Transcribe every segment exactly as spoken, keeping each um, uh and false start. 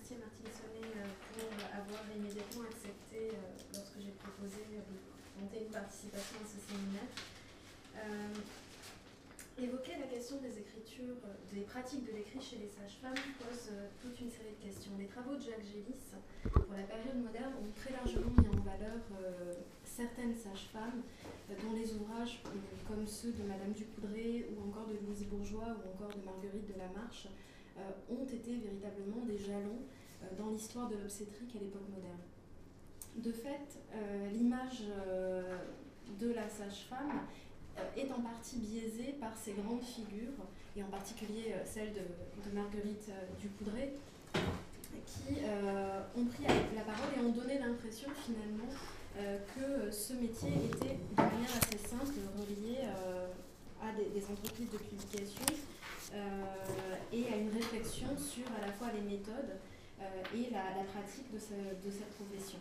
remercier Martine Sonnet euh, pour avoir immédiatement accepté, euh, lorsque j'ai proposé euh, de monter une participation à ce séminaire. Euh, évoquer la question des écritures, euh, des pratiques de l'écrit chez les sages-femmes pose euh, toute une série de questions. Les travaux de Jacques Gélis, pour la période moderne, ont très largement mis en valeur euh, certaines sages-femmes, euh, dont les ouvrages, euh, comme ceux de Madame Ducoudray, ou encore de Louise Bourgeois, ou encore de Marguerite de la Marche, euh, ont été véritablement des jalons euh, dans l'histoire de l'obstétrique à l'époque moderne. De fait, euh, l'image euh, de la sage-femme euh, est en partie biaisée par ces grandes figures, et en particulier euh, celle de, de Marguerite euh, Ducoudray, qui euh, ont pris la parole et ont donné l'impression finalement euh, que ce métier était de manière assez simple relié euh, à des, des entreprises de publication euh, et à une réflexion sur à la fois les méthodes euh, et la, la pratique de, ce, de cette profession.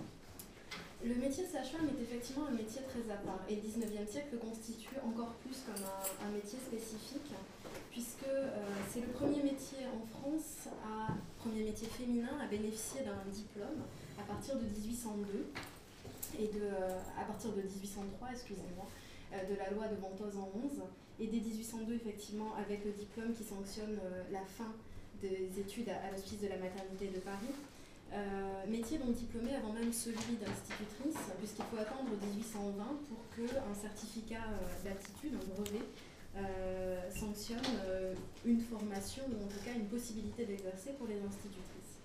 Le métier de sage-femme est effectivement un métier très à part, et le dix-neuvième siècle le constitue encore plus comme un, un métier spécifique, puisque euh, c'est le premier métier en France, à, premier métier féminin, à bénéficier d'un diplôme à partir de dix-huit cent deux, et de, euh, à partir de dix-huit cent trois, excusez-moi, euh, de la loi de Ventose en onze, et dès dix-huit cent deux, effectivement, avec le diplôme qui sanctionne euh, la fin des études à, à l'Hospice de la Maternité de Paris. Euh, métier donc diplômé avant même celui d'institutrice, puisqu'il faut attendre dix-huit cent vingt pour qu'un certificat euh, d'aptitude, un brevet, euh, sanctionne euh, une formation ou en tout cas une possibilité d'exercer pour les institutrices.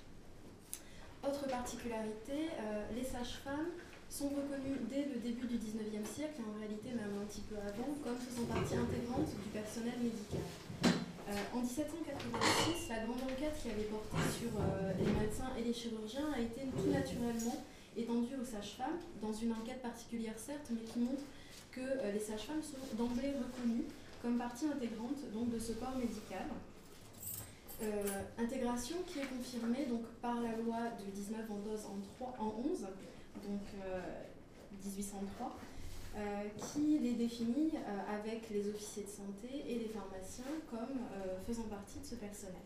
Autre particularité, euh, les sages-femmes sont reconnues dès le début du dix-neuvième siècle, et en réalité même un petit peu avant, comme faisant partie intégrante du personnel médical. Euh, en dix-sept cent quatre-vingt-six, la grande enquête qui avait porté sur euh, les médecins et les chirurgiens a été tout naturellement étendue aux sages-femmes, dans une enquête particulière certes, mais qui montre que euh, les sages-femmes sont d'emblée reconnues comme partie intégrante donc, de ce corps médical. Euh, intégration qui est confirmée donc, par la loi du dix-neuf Ventose en, en onze, donc euh, dix-huit cent trois, Euh, qui les définit euh, avec les officiers de santé et les pharmaciens comme euh, faisant partie de ce personnel.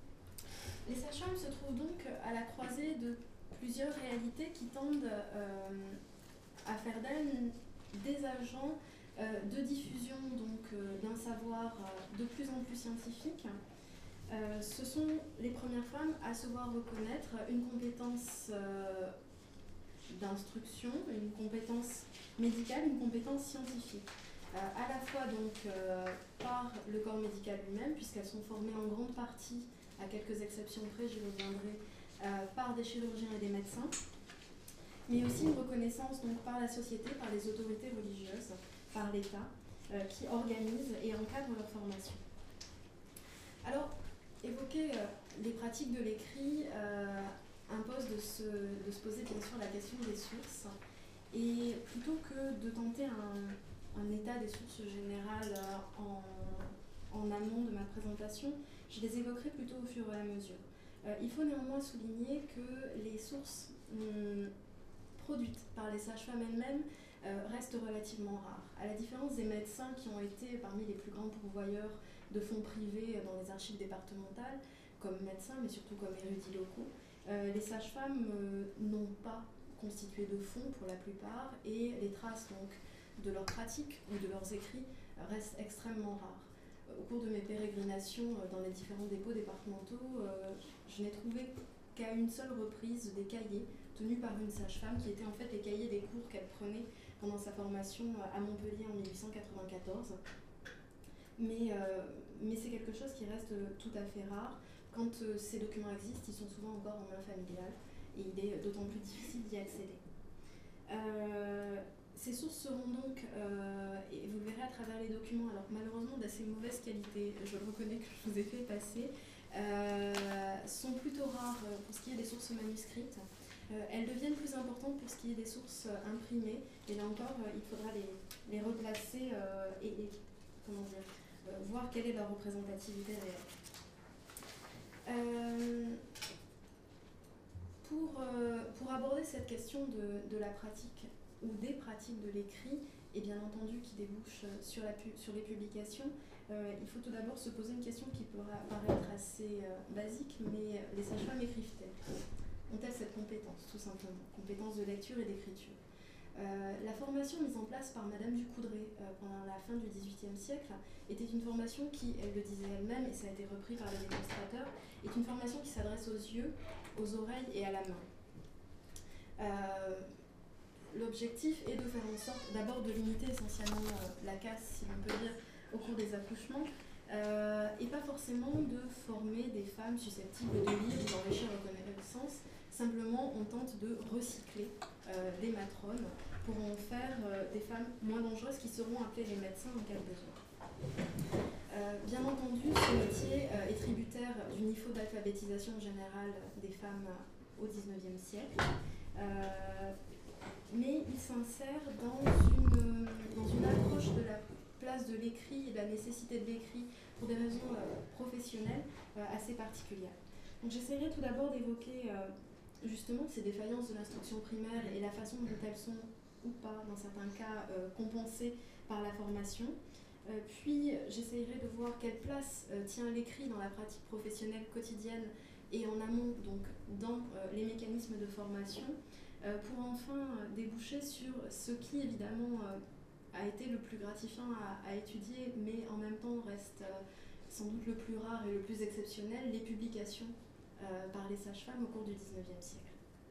Les sages-femmes se trouvent donc à la croisée de plusieurs réalités qui tendent euh, à faire d'elles des agents euh, de diffusion donc, euh, d'un savoir euh, de plus en plus scientifique. Euh, ce sont les premières femmes à se voir reconnaître une compétence euh, d'instruction, une compétence médicale, une compétence scientifique, euh, à la fois donc euh, par le corps médical lui-même, puisqu'elles sont formées en grande partie, à quelques exceptions près, j'y reviendrai, euh, par des chirurgiens et des médecins, mais aussi une reconnaissance donc par la société, par les autorités religieuses, par l'État, euh, qui organisent et encadrent leur formation. Alors, évoquer euh, les pratiques de l'écrit euh, impose de se, de se poser bien sûr la question des sources. Et plutôt que de tenter un, un état des sources générales en, en amont de ma présentation, je les évoquerai plutôt au fur et à mesure. Euh, il faut néanmoins souligner que les sources hum, produites par les sages-femmes elles-mêmes euh, restent relativement rares. À la différence des médecins qui ont été parmi les plus grands pourvoyeurs de fonds privés dans les archives départementales, comme médecins, mais surtout comme érudits locaux, euh, les sages-femmes euh, n'ont pas constitués de fonds pour la plupart, et les traces donc, de leurs pratiques ou de leurs écrits restent extrêmement rares. Au cours de mes pérégrinations dans les différents dépôts départementaux, euh, je n'ai trouvé qu'à une seule reprise des cahiers tenus par une sage-femme, qui étaient en fait les cahiers des cours qu'elle prenait pendant sa formation à Montpellier en mille huit cent quatre-vingt-quatorze. Mais, euh, mais c'est quelque chose qui reste tout à fait rare. Quand euh, ces documents existent, ils sont souvent encore en main familiale, et il est d'autant plus difficile d'y accéder. Euh, ces sources seront donc, euh, et vous le verrez à travers les documents, alors malheureusement d'assez mauvaise qualité, je le reconnais que je vous ai fait passer, euh, sont plutôt rares pour ce qui est des sources manuscrites. Euh, elles deviennent plus importantes pour ce qui est des sources imprimées, et là encore, euh, il faudra les, les replacer euh, et, et comment dire, euh, voir quelle est leur représentativité réelle. Euh, Pour, euh, pour aborder cette question de, de la pratique ou des pratiques de l'écrit, et bien entendu qui débouche sur, la pu- sur les publications, euh, il faut tout d'abord se poser une question qui pourra paraître assez euh, basique, mais les sages-femmes écrivent-elles? Ont-elles cette compétence, tout simplement, compétence de lecture et d'écriture? Euh, la formation mise en place par Madame du Coudray euh, pendant la fin du dix-huitième siècle était une formation qui, elle le disait elle-même, et ça a été repris par les démonstrateurs, est une formation qui s'adresse aux yeux, aux oreilles et à la main. Euh, L'objectif est de faire en sorte d'abord de limiter essentiellement euh, la casse, si l'on peut dire, au cours des accouchements, euh, et pas forcément de former des femmes susceptibles de lire ou d'enrichir leur connaissance. Simplement, on tente de recycler euh, des matrones pour en faire euh, des femmes moins dangereuses qui seront appelées les médecins en cas de besoin. Euh, bien entendu, ce métier euh, est tributaire du niveau d'alphabétisation générale des femmes au dix-neuvième siècle. Euh, mais il s'insère dans une, dans une approche de la place de l'écrit et de la nécessité de l'écrit pour des raisons euh, professionnelles euh, assez particulières. Donc j'essaierai tout d'abord d'évoquer euh, justement ces défaillances de l'instruction primaire et la façon dont elles sont, ou pas, dans certains cas, euh, compensées par la formation. Euh, puis j'essaierai de voir quelle place euh, tient l'écrit dans la pratique professionnelle quotidienne et en amont, donc dans euh, les mécanismes de formation, Euh, pour enfin euh, déboucher sur ce qui évidemment euh, a été le plus gratifiant à, à étudier, mais en même temps reste euh, sans doute le plus rare et le plus exceptionnel, les publications euh, par les sages-femmes au cours du dix-neuvième siècle.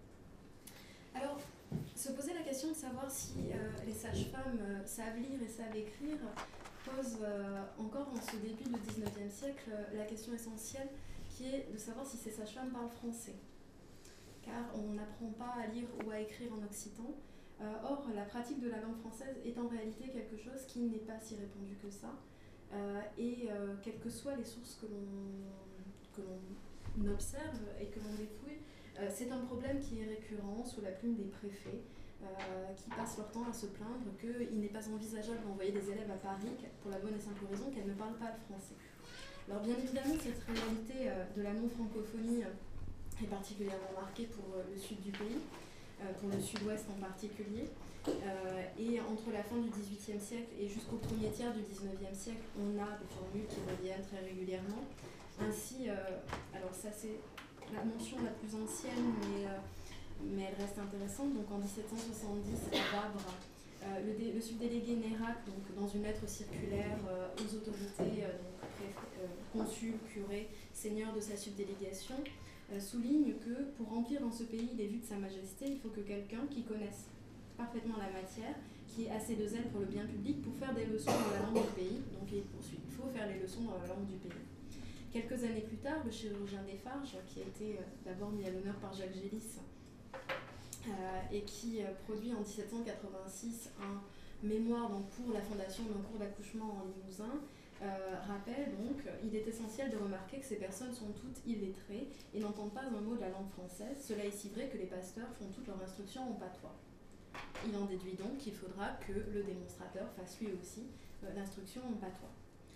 Alors, se poser la question de savoir si euh, les sages-femmes euh, savent lire et savent écrire pose euh, encore en ce début du dix-neuvième siècle euh, la question essentielle qui est de savoir si ces sages-femmes parlent français. Car on n'apprend pas à lire ou à écrire en occitan. Euh, or, la pratique de la langue française est en réalité quelque chose qui n'est pas si répandu que ça. Euh, et euh, quelles que soient les sources que l'on, que l'on observe et que l'on dépouille, euh, c'est un problème qui est récurrent sous la plume des préfets, euh, qui passent leur temps à se plaindre qu'il n'est pas envisageable d'envoyer des élèves à Paris pour la bonne et simple raison qu'elles ne parlent pas le français. Alors bien évidemment, cette réalité euh, de la non-francophonie est particulièrement marquée pour euh, le sud du pays, euh, pour le sud-ouest en particulier. Euh, et entre la fin du dix-huitième siècle et jusqu'au premier tiers du dix-neuvième siècle, on a des formules qui reviennent très régulièrement. Ainsi, euh, alors ça c'est la mention la plus ancienne, mais, euh, mais elle reste intéressante. Donc en dix-sept cent soixante-dix, à Vabre, euh, le, dé, le subdélégué Nérac, donc dans une lettre circulaire euh, aux autorités, euh, donc, euh, consuls, curés, seigneurs de sa subdélégation, Euh, souligne que pour remplir dans ce pays les vues de Sa Majesté, il faut que quelqu'un qui connaisse parfaitement la matière, qui ait assez de zèle pour le bien public, pour faire des leçons dans la langue du pays. Donc il poursuit, il faut faire les leçons dans la langue du pays. Quelques années plus tard, le chirurgien Desfarges, qui a été euh, d'abord mis à l'honneur par Jacques Gélis, euh, et qui euh, produit en dix-sept cent quatre-vingt-six un mémoire donc, pour la fondation d'un cours d'accouchement en Limousin, Euh, rappelle donc, il est essentiel de remarquer que ces personnes sont toutes illettrées et n'entendent pas un mot de la langue française. Cela est si vrai que les pasteurs font toute leur instruction en patois. Il en déduit donc qu'il faudra que le démonstrateur fasse lui aussi euh, l'instruction en patois.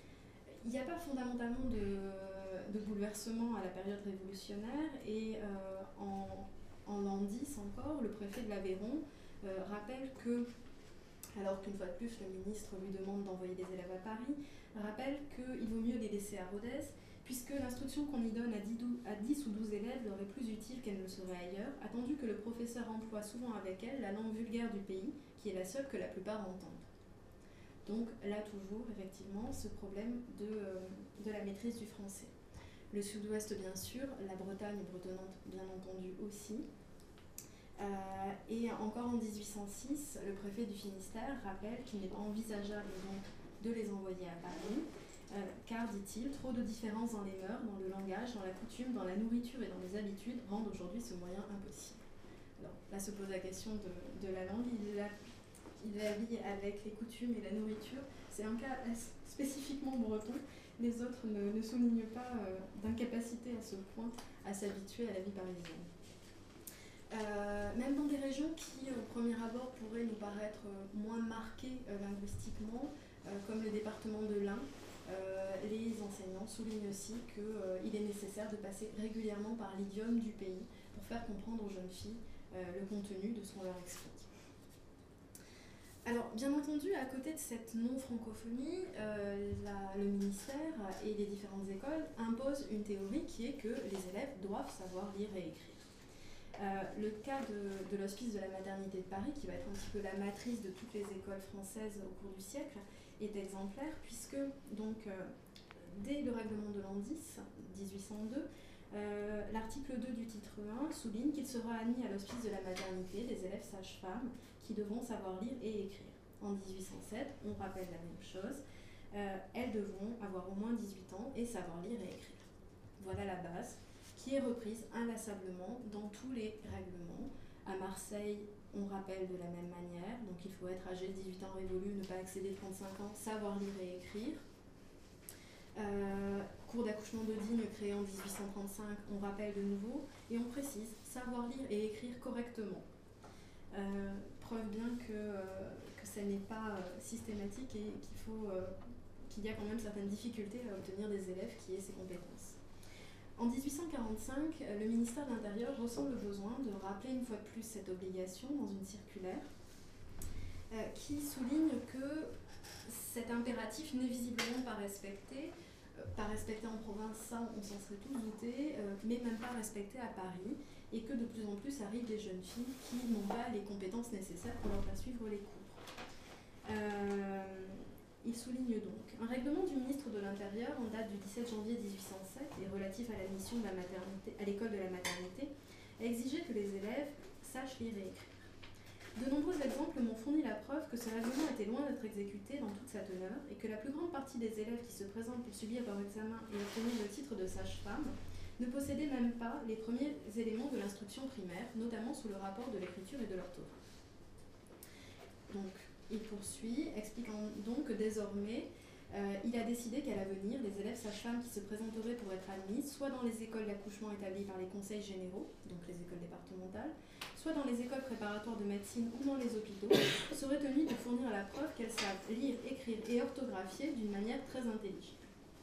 Il n'y a pas fondamentalement de, de bouleversement à la période révolutionnaire et euh, en, en l'an dix encore, le préfet de l'Aveyron euh, rappelle que, alors qu'une fois de plus le ministre lui demande d'envoyer des élèves à Paris, rappelle qu'il vaut mieux les laisser à Rodez, puisque l'instruction qu'on y donne à dix ou douze élèves leur est plus utile qu'elle ne le serait ailleurs, attendu que le professeur emploie souvent avec elle la langue vulgaire du pays, qui est la seule que la plupart entendent. Donc là toujours, effectivement, ce problème de, euh, de la maîtrise du français. Le sud-ouest, bien sûr, la Bretagne bretonnante, bien entendu, aussi. Euh, et encore en dix-huit cent six, le préfet du Finistère rappelle qu'il n'est pas envisageable donc de les envoyer à Paris, euh, car, dit-il, trop de différences dans les mœurs, dans le langage, dans la coutume, dans la nourriture et dans les habitudes rendent aujourd'hui ce moyen impossible. Alors là se pose la question de, de la langue, il la, il la lie avec les coutumes et la nourriture. C'est un cas spécifiquement breton, les autres ne, ne soulignent pas euh, d'incapacité à ce point à s'habituer à la vie parisienne. Euh, même dans des régions qui, au premier abord, pourraient nous paraître euh, moins marquées euh, linguistiquement, euh, comme le département de l'Ain, euh, les enseignants soulignent aussi qu'il euh, est nécessaire de passer régulièrement par l'idiome du pays pour faire comprendre aux jeunes filles euh, le contenu de ce qu'on leur explique. Alors, bien entendu, à côté de cette non-francophonie, euh, la- le ministère et les différentes écoles imposent une théorie qui est que les élèves doivent savoir lire et écrire. Euh, le cas de, de l'Hospice de la Maternité de Paris, qui va être un petit peu la matrice de toutes les écoles françaises au cours du siècle, est exemplaire puisque, donc, euh, dès le règlement de l'an dix, dix-huit cent deux, euh, l'article deux du titre un souligne qu'il sera admis à l'Hospice de la Maternité des élèves sages-femmes qui devront savoir lire et écrire. En dix-huit cent sept, on rappelle la même chose, euh, elles devront avoir au moins dix-huit ans et savoir lire et écrire. Voilà la base, qui est reprise inlassablement dans tous les règlements. À Marseille, on rappelle de la même manière, donc il faut être âgé de dix-huit ans révolu, ne pas excéder trente-cinq ans, savoir lire et écrire. Euh, cours d'accouchement de Digne créé en dix-huit cent trente-cinq, on rappelle de nouveau, et on précise savoir lire et écrire correctement. Euh, preuve bien que, euh, que ça n'est pas euh, systématique et qu'il faut, euh, qu'il y a quand même certaines difficultés à obtenir des élèves qui aient ces compétences. En dix-huit cent quarante-cinq, le ministère de l'Intérieur ressent le besoin de rappeler une fois de plus cette obligation dans une circulaire euh, qui souligne que cet impératif n'est visiblement pas respecté, euh, pas respecté en province, ça on s'en serait tous doutés, euh, mais même pas respecté à Paris, et que de plus en plus arrivent des jeunes filles qui n'ont pas les compétences nécessaires pour leur faire suivre les cours. Euh, il souligne donc un règlement du ministre de l'Intérieur en date du dix-sept janvier dix-huit cent sept et relatif à l'admission de la maternité, à l'école de la maternité, a exigé que les élèves sachent lire et écrire. De nombreux exemples m'ont fourni la preuve que ce règlement était loin d'être exécuté dans toute sa teneur et que la plus grande partie des élèves qui se présentent pour subir leur examen et obtenir le titre de sage-femme ne possédaient même pas les premiers éléments de l'instruction primaire, notamment sous le rapport de l'écriture et de l'orthographe. Donc, il poursuit, expliquant donc que désormais, euh, il a décidé qu'à l'avenir, les élèves sages-femmes qui se présenteraient pour être admises, soit dans les écoles d'accouchement établies par les conseils généraux, donc les écoles départementales, soit dans les écoles préparatoires de médecine ou dans les hôpitaux, seraient tenues de fournir la preuve qu'elles savent lire, écrire et orthographier d'une manière très intelligible.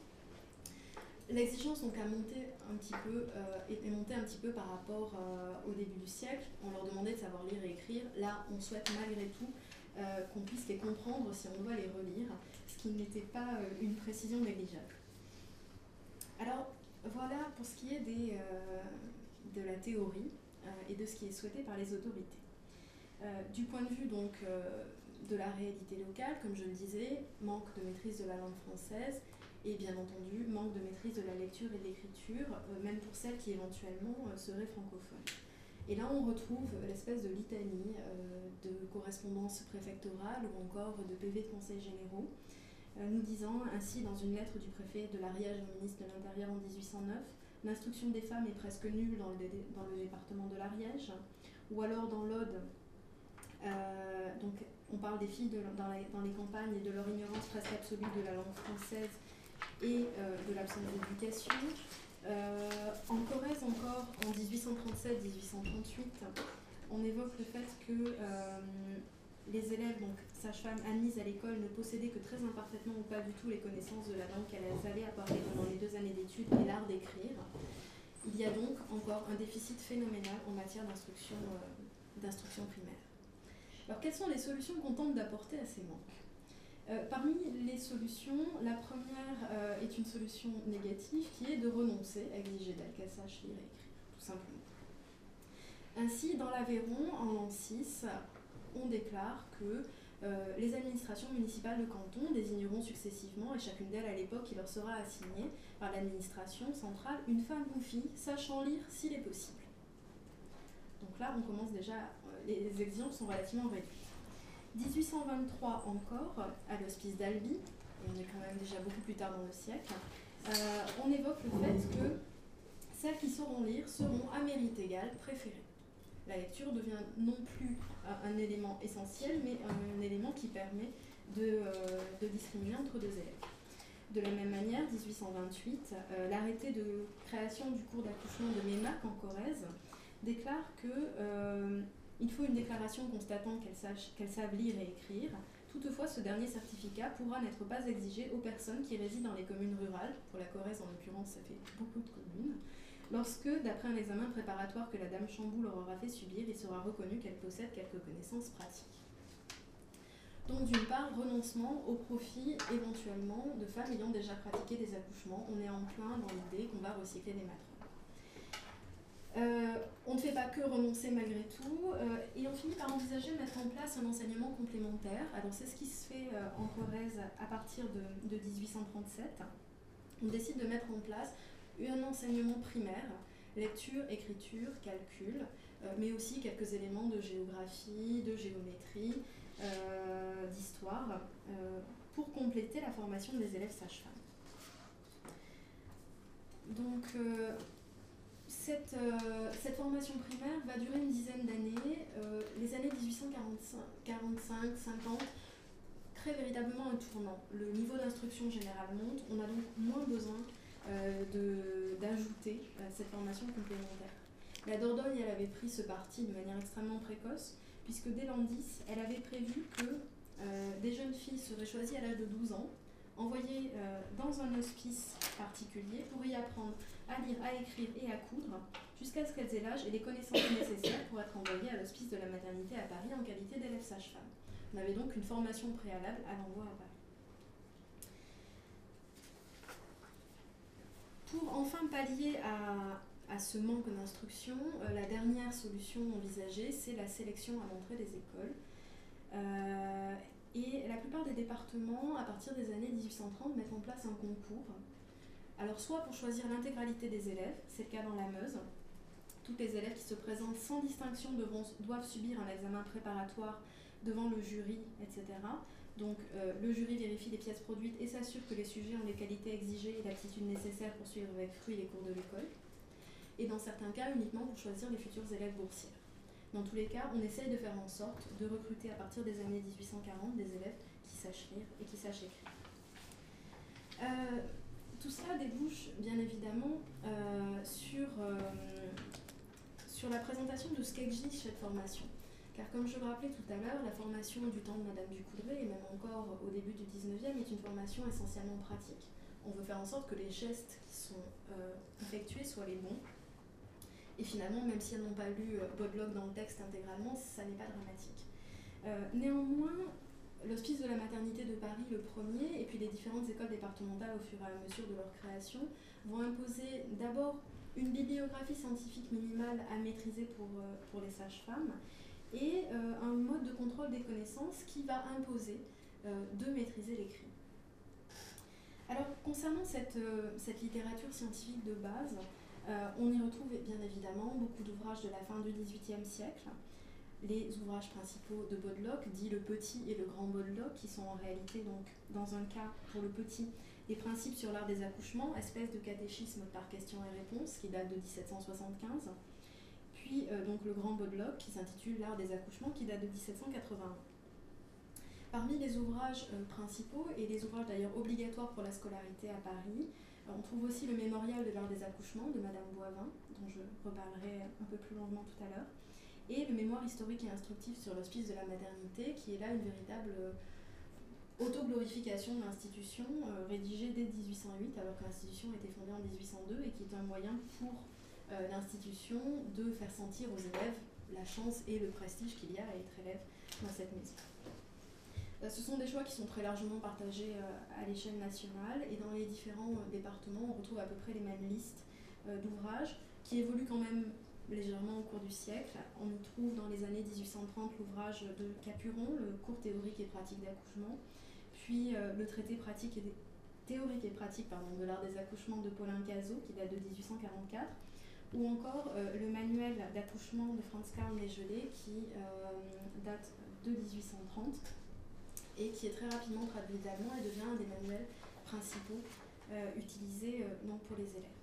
L'exigence donc a monté un petit peu, euh, est montée un petit peu par rapport euh, au début du siècle. On leur demandait de savoir lire et écrire. Là, on souhaite malgré tout euh, qu'on puisse les comprendre si on doit les relire, ce qui n'était pas euh, une précision négligeable. Alors, voilà pour ce qui est des, euh, de la théorie euh, et de ce qui est souhaité par les autorités. Euh, du point de vue donc euh, de la réalité locale, comme je le disais, manque de maîtrise de la langue française, et bien entendu, manque de maîtrise de la lecture et de l'écriture, euh, même pour celles qui éventuellement euh, seraient francophones. Et là, on retrouve l'espèce de litanie euh, de correspondance préfectorale ou encore de P V de conseils généraux, euh, nous disant ainsi dans une lettre du préfet de l'Ariège au ministre de l'Intérieur en dix-huit cent neuf, l'instruction des femmes est presque nulle dans le, dé dans le département de l'Ariège, ou alors dans l'Aude, euh, donc on parle des filles de, dans, la, dans les campagnes et de leur ignorance presque absolue de la langue française et euh, de l'absence d'éducation. Euh, en Corrèze encore, en dix-huit cent trente-sept dix-huit cent trente-huit, on évoque le fait que euh, les élèves, donc sages-femmes admises à l'école, ne possédaient que très imparfaitement ou pas du tout les connaissances de la langue qu'elles avaient appris pendant les deux années d'études et l'art d'écrire. Il y a donc encore un déficit phénoménal en matière d'instruction euh, d'instruction primaire. Alors, quelles sont les solutions qu'on tente d'apporter à ces manques ? Euh, parmi les solutions, la première euh, est une solution négative qui est de renoncer à exiger d'elle qu'elle sache lire et écrire, tout simplement. Ainsi, dans l'Aveyron, en l'an six, on déclare que euh, les administrations municipales de canton désigneront successivement, et chacune d'elles à l'époque, il leur sera assignée par l'administration centrale, une femme ou fille sachant lire s'il est possible. Donc là, on commence déjà, euh, les exigences sont relativement réduites. dix-huit cent vingt-trois encore, à l'hospice d'Albi, et on est quand même déjà beaucoup plus tard dans le siècle, euh, on évoque le fait que celles qui sauront lire seront à mérite égal préférées. La lecture devient non plus un, un élément essentiel, mais un, un élément qui permet de, euh, de discriminer entre deux élèves. De la même manière, dix-huit cent vingt-huit, euh, l'arrêté de création du cours d'accouchement de Mémac en Corrèze déclare que euh, il faut une déclaration constatant qu'elles qu'elles savent lire et écrire. Toutefois, ce dernier certificat pourra n'être pas exigé aux personnes qui résident dans les communes rurales, pour la Corrèze en l'occurrence, ça fait beaucoup de communes, lorsque, d'après un examen préparatoire que la dame Chamboul leur aura fait subir, il sera reconnu qu'elle possède quelques connaissances pratiques. Donc d'une part, renoncement au profit éventuellement de femmes ayant déjà pratiqué des accouchements. On est en plein dans l'idée qu'on va recycler des matrones. Euh, on ne fait pas que renoncer malgré tout, euh, et on finit par envisager de mettre en place un enseignement complémentaire. Alors c'est ce qui se fait euh, en Corrèze à partir de, de dix-huit cent trente-sept. On décide de mettre en place un enseignement primaire, lecture, écriture, calcul, euh, mais aussi quelques éléments de géographie, de géométrie, euh, d'histoire, euh, pour compléter la formation des élèves sages-femmes. Donc, euh, cette, euh, cette formation primaire va durer une dizaine d'années. Euh, les années dix-huit cent quarante-cinq cinquante créent véritablement un tournant. Le niveau d'instruction générale monte, on a donc moins besoin euh, d'ajouter euh, cette formation complémentaire. La Dordogne, elle avait pris ce parti de manière extrêmement précoce, puisque dès l'an dix, elle avait prévu que euh, des jeunes filles seraient choisies à l'âge de douze ans, envoyées euh, dans un hospice particulier pour y apprendre à lire, à écrire et à coudre, jusqu'à ce qu'elles aient l'âge et les connaissances nécessaires pour être envoyées à l'hospice de la maternité à Paris en qualité d'élève sage-femme. On avait donc une formation préalable à l'envoi à Paris. Pour enfin pallier à, à ce manque d'instruction, euh, la dernière solution envisagée, c'est la sélection à l'entrée des écoles. Euh, et la plupart des départements, à partir des années dix-huit cent trente, mettent en place un concours. Alors soit pour choisir l'intégralité des élèves, c'est le cas dans la Meuse. Tous les élèves qui se présentent sans distinction devront, doivent subir un examen préparatoire devant le jury, et cetera. Donc euh, le jury vérifie les pièces produites et s'assure que les sujets ont les qualités exigées et l'aptitude nécessaire pour suivre avec fruit les cours de l'école. Et dans certains cas, uniquement pour choisir les futurs élèves boursiers. Dans tous les cas, on essaye de faire en sorte de recruter à partir des années dix-huit cent quarante des élèves qui sachent lire et qui sachent écrire. Euh, tout cela débouche bien évidemment euh, sur, euh, sur la présentation de ce qu'exige cette formation. Car comme je le rappelais tout à l'heure, la formation du temps de Madame Ducoudray, et même encore au début du dix-neuvième, est une formation essentiellement pratique. On veut faire en sorte que les gestes qui sont euh, effectués soient les bons. Et finalement, même si elles n'ont pas lu euh, Bodlock dans le texte intégralement, ça n'est pas dramatique. Euh, néanmoins, l'Hospice de la Maternité de Paris, le premier, et puis les différentes écoles départementales au fur et à mesure de leur création, vont imposer d'abord une bibliographie scientifique minimale à maîtriser pour, euh, pour les sages-femmes, et euh, un mode de contrôle des connaissances qui va imposer euh, de maîtriser l'écrit. Alors, concernant cette, euh, cette littérature scientifique de base, euh, on y retrouve bien évidemment beaucoup d'ouvrages de la fin du dix-huitième siècle, les ouvrages principaux de Bodlock, dit le petit et le grand Bodlock, qui sont en réalité, donc, dans un cas, pour le petit, les principes sur l'art des accouchements, espèce de catéchisme par questions et réponses, qui date de dix-sept cent soixante-quinze. Puis euh, donc le grand Bodlock qui s'intitule L'art des accouchements qui date de dix-sept cent quatre-vingt-un. Parmi les ouvrages euh, principaux et les ouvrages d'ailleurs obligatoires pour la scolarité à Paris, euh, on trouve aussi le mémorial de l'art des accouchements de Madame Boivin, dont je reparlerai un peu plus longuement tout à l'heure, et le mémoire historique et instructif sur l'hospice de la maternité qui est là une véritable euh, autoglorification de l'institution euh, rédigée dès dix-huit cent huit alors que l'institution a été fondée en dix-huit cent deux et qui est un moyen pour Euh, l'institution de faire sentir aux élèves la chance et le prestige qu'il y a à être élève dans cette maison. Euh, ce sont des choix qui sont très largement partagés euh, à l'échelle nationale et dans les différents euh, départements on retrouve à peu près les mêmes listes euh, d'ouvrages qui évoluent quand même légèrement au cours du siècle. On y trouve dans les années dix-huit cent trente l'ouvrage de Capuron, le cours théorique et pratique d'accouchement, puis euh, le traité pratique et théorique et pratique pardon, de l'art des accouchements de Paulin Cazot qui date de dix-huit cent quarante-quatre, ou encore euh, le manuel d'accouchement de Franz Karl Négelé qui euh, date de dix-huit cent trente et qui est très rapidement traduit d'allemand et devient un des manuels principaux euh, utilisés euh, donc pour les élèves.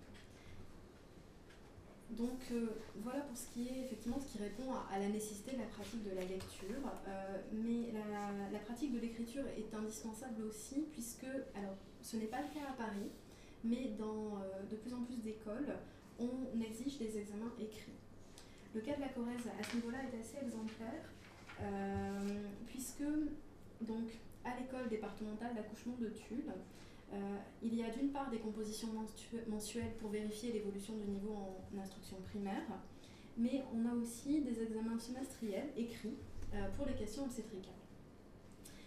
Donc euh, voilà pour ce qui est effectivement ce qui répond à, à la nécessité de la pratique de la lecture, euh, mais la, la pratique de l'écriture est indispensable aussi puisque, alors ce n'est pas le cas à Paris, mais dans euh, de plus en plus d'écoles, on exige des examens écrits. Le cas de la Corrèze à ce niveau-là est assez exemplaire, euh, puisque donc, à l'école départementale d'accouchement de Tulle, euh, il y a d'une part des compositions mensuelles pour vérifier l'évolution du niveau en instruction primaire, mais on a aussi des examens semestriels écrits euh, pour les questions obstétricales.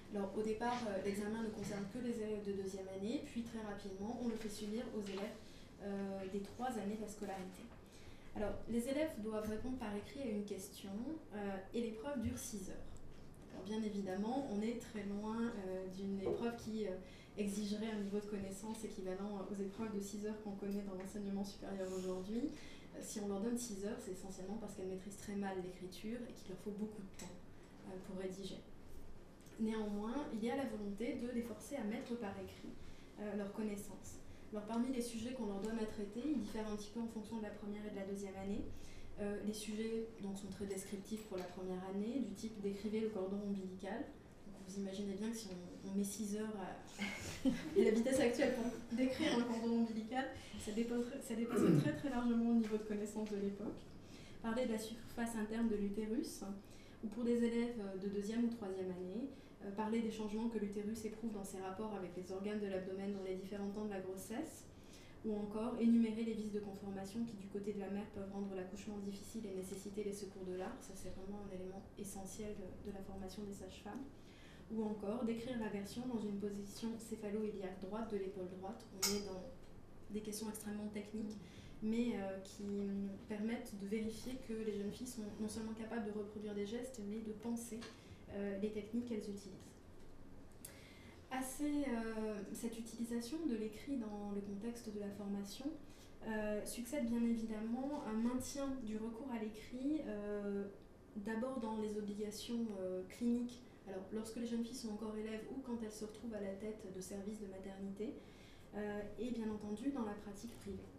Alors au départ, euh, l'examen ne concerne que les élèves de deuxième année, puis très rapidement, on le fait subir aux élèves euh, des trois années de la scolarité. Alors les élèves doivent répondre par écrit à une question euh, et l'épreuve dure six heures. Alors bien évidemment, on est très loin euh, d'une épreuve qui euh, exigerait un niveau de connaissance équivalent aux épreuves de six heures qu'on connaît dans l'enseignement supérieur aujourd'hui. Euh, si on leur donne six heures, c'est essentiellement parce qu'elles maîtrisent très mal l'écriture et qu'il leur faut beaucoup de temps euh, pour rédiger. Néanmoins, il y a la volonté de les forcer à mettre par écrit euh, leurs connaissances. Alors parmi les sujets qu'on leur donne à traiter, ils diffèrent un petit peu en fonction de la première et de la deuxième année. Euh, les sujets donc, sont très descriptifs pour la première année, du type décrivez le cordon ombilical. Donc, vous imaginez bien que si on, on met six heures à la vitesse actuelle pour décrire un cordon ombilical, ça dépasserait, ça dépasserait très très largement le niveau de connaissance de l'époque. Parler de la surface interne de l'utérus, ou pour des élèves de deuxième ou troisième année, euh, parler des changements que l'utérus éprouve dans ses rapports avec les organes de l'abdomen dans les différents temps de la grossesse, ou encore énumérer les vices de conformation qui, du côté de la mère, peuvent rendre l'accouchement difficile et nécessiter les secours de l'art. Ça, c'est vraiment un élément essentiel de, de la formation des sages-femmes. Ou encore décrire la version dans une position céphalo-iliaque droite de l'épaule droite. On est dans des questions extrêmement techniques, mais euh, qui permettent de vérifier que les jeunes filles sont non seulement capables de reproduire des gestes, mais de penser euh, les techniques qu'elles utilisent. À ces, euh, cette utilisation de l'écrit dans le contexte de la formation euh, succède bien évidemment un maintien du recours à l'écrit, euh, d'abord dans les obligations euh, cliniques, alors lorsque les jeunes filles sont encore élèves ou quand elles se retrouvent à la tête de services de maternité, euh, et bien entendu dans la pratique privée.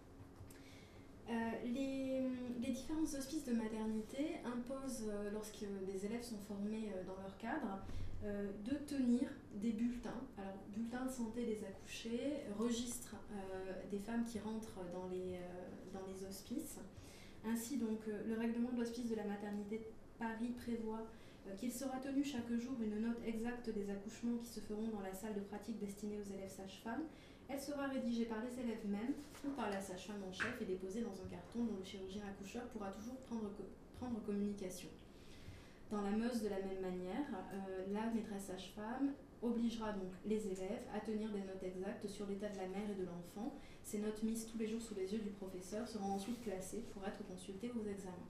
Euh, les, les différents hospices de maternité imposent, euh, lorsque des élèves sont formés euh, dans leur cadre, euh, de tenir des bulletins, alors bulletins de santé des accouchés, registre euh, des femmes qui rentrent dans les, euh, dans les hospices. Ainsi donc, euh, le règlement de l'hospice de la maternité de Paris prévoit euh, qu'il sera tenu chaque jour une note exacte des accouchements qui se feront dans la salle de pratique destinée aux élèves sages-femmes. Elle sera rédigée par les élèves mêmes ou par la sage-femme en chef et déposée dans un carton dont le chirurgien accoucheur pourra toujours prendre, prendre communication. Dans la Meuse, de la même manière, euh, la maîtresse sage-femme obligera donc les élèves à tenir des notes exactes sur l'état de la mère et de l'enfant. Ces notes mises tous les jours sous les yeux du professeur seront ensuite classées pour être consultées aux examens.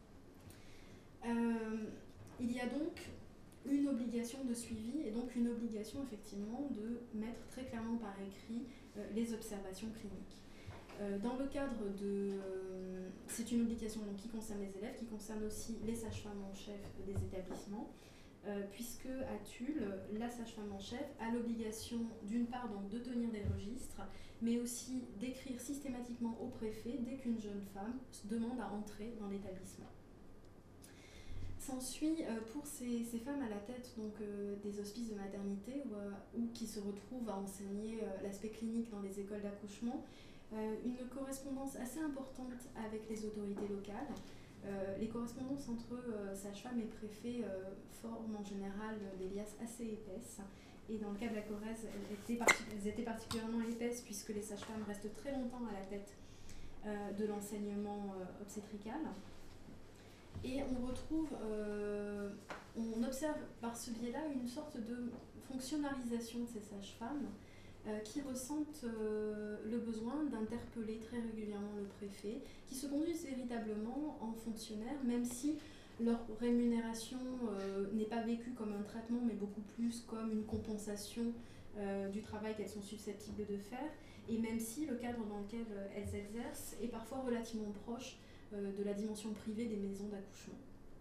Euh, il y a donc une obligation de suivi et donc une obligation effectivement de mettre très clairement par écrit euh, les observations cliniques. Euh, dans le cadre de... Euh, c'est une obligation donc, qui concerne les élèves, qui concerne aussi les sages-femmes en chef des établissements, euh, puisque à Tulle, la sage-femme en chef a l'obligation d'une part donc, de tenir des registres, mais aussi d'écrire systématiquement au préfet dès qu'une jeune femme demande à entrer dans l'établissement. S'ensuit euh, pour ces, ces femmes à la tête donc, euh, des hospices de maternité ou, euh, ou qui se retrouvent à enseigner euh, l'aspect clinique dans les écoles d'accouchement, euh, une correspondance assez importante avec les autorités locales. Euh, les correspondances entre euh, sages-femmes et préfets euh, forment en général des liasses assez épaisses. Et dans le cas de la Corrèze, elles étaient, elles étaient particulièrement épaisses puisque les sages-femmes restent très longtemps à la tête euh, de l'enseignement euh, obstétrical. Et on retrouve, euh, on observe par ce biais-là une sorte de fonctionnalisation de ces sages-femmes euh, qui ressentent euh, le besoin d'interpeller très régulièrement le préfet, qui se conduisent véritablement en fonctionnaires, même si leur rémunération euh, n'est pas vécue comme un traitement, mais beaucoup plus comme une compensation euh, du travail qu'elles sont susceptibles de faire, et même si le cadre dans lequel elles exercent est parfois relativement proche euh, de la dimension privée des maisons d'accouchement.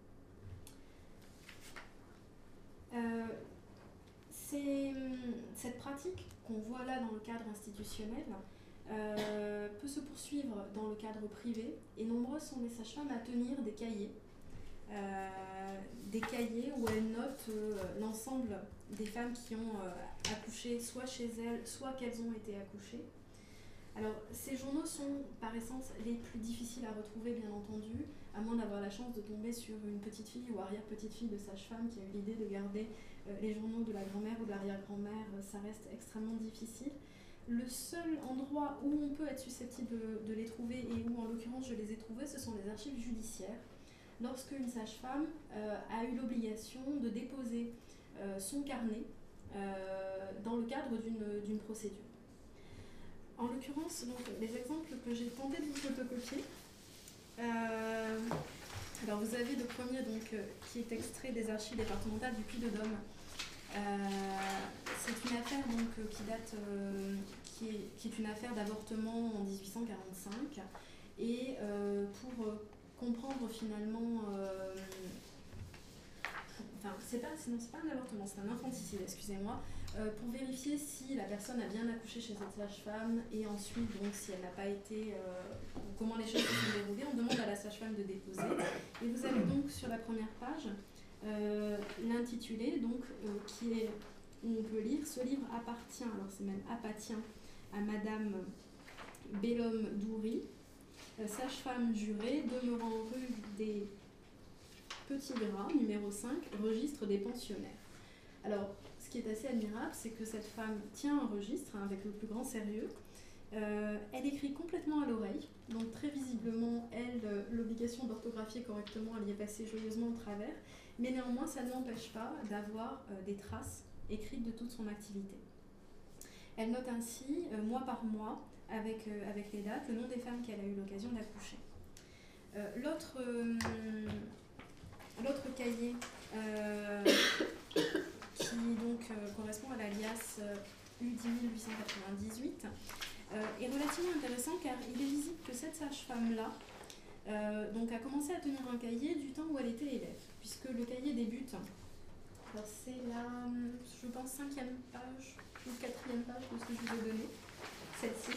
Euh, c'est, cette pratique qu'on voit là dans le cadre institutionnel euh, peut se poursuivre dans le cadre privé, et nombreuses sont les sages-femmes à tenir des cahiers, euh, des cahiers où elles notent euh, l'ensemble des femmes qui ont euh, accouché soit chez elles, soit qu'elles ont été accouchées. Alors, ces journaux sont par essence les plus difficiles à retrouver, bien entendu, à moins d'avoir la chance de tomber sur une petite fille ou arrière-petite fille de sage-femme qui a eu l'idée de garder euh, les journaux de la grand-mère ou de l'arrière-grand-mère. Euh, ça reste extrêmement difficile. Le seul endroit où on peut être susceptible de, de les trouver, et où en l'occurrence je les ai trouvés, ce sont les archives judiciaires. Lorsqu'une sage-femme euh, a eu l'obligation de déposer euh, son carnet euh, dans le cadre d'une, d'une procédure. En l'occurrence, donc, les exemples que j'ai tenté de vous photocopier, euh, alors vous avez le premier donc, euh, qui est extrait des archives départementales du Puy-de-Dôme. Euh, c'est une affaire donc, euh, qui date, euh, qui, est, qui est une affaire d'avortement en dix-huit cent quarante-cinq. Et euh, pour euh, comprendre finalement, euh, enfin c'est pas, sinon c'est pas un avortement, c'est un infanticide, excusez-moi, euh, pour vérifier si la personne a bien accouché chez cette sage-femme et ensuite donc si elle n'a pas été, euh, comment les choses se sont déroulées, on demande à la sage-femme de déposer. Et vous avez donc sur la première page euh, l'intitulé donc euh, qui est, où on peut lire, ce livre appartient, alors c'est même appartient à Madame Bellhomme d'Oury, sage-femme jurée, demeurant rue des Petits Gras, numéro cinq, registre des pensionnaires. Alors, ce qui est assez admirable, c'est que cette femme tient un registre hein, avec le plus grand sérieux. Euh, elle écrit complètement à l'oreille, donc très visiblement, elle, l'obligation d'orthographier correctement, elle y est passée joyeusement au travers, mais néanmoins, ça ne l'empêche pas d'avoir euh, des traces écrites de toute son activité. Elle note ainsi, euh, mois par mois, Avec, euh, avec les dates, le nom des femmes qu'elle a eu l'occasion d'accoucher. Euh, l'autre, euh, l'autre cahier euh, qui donc euh, correspond à l'alias euh, U dix mille huit cent quatre-vingt-dix-huit euh, est relativement intéressant car il est visible que cette sage-femme-là euh, donc a commencé à tenir un cahier du temps où elle était élève, puisque le cahier débute, alors c'est la, je pense, cinquième page ou quatrième page de ce que je vous ai donné, celle-ci.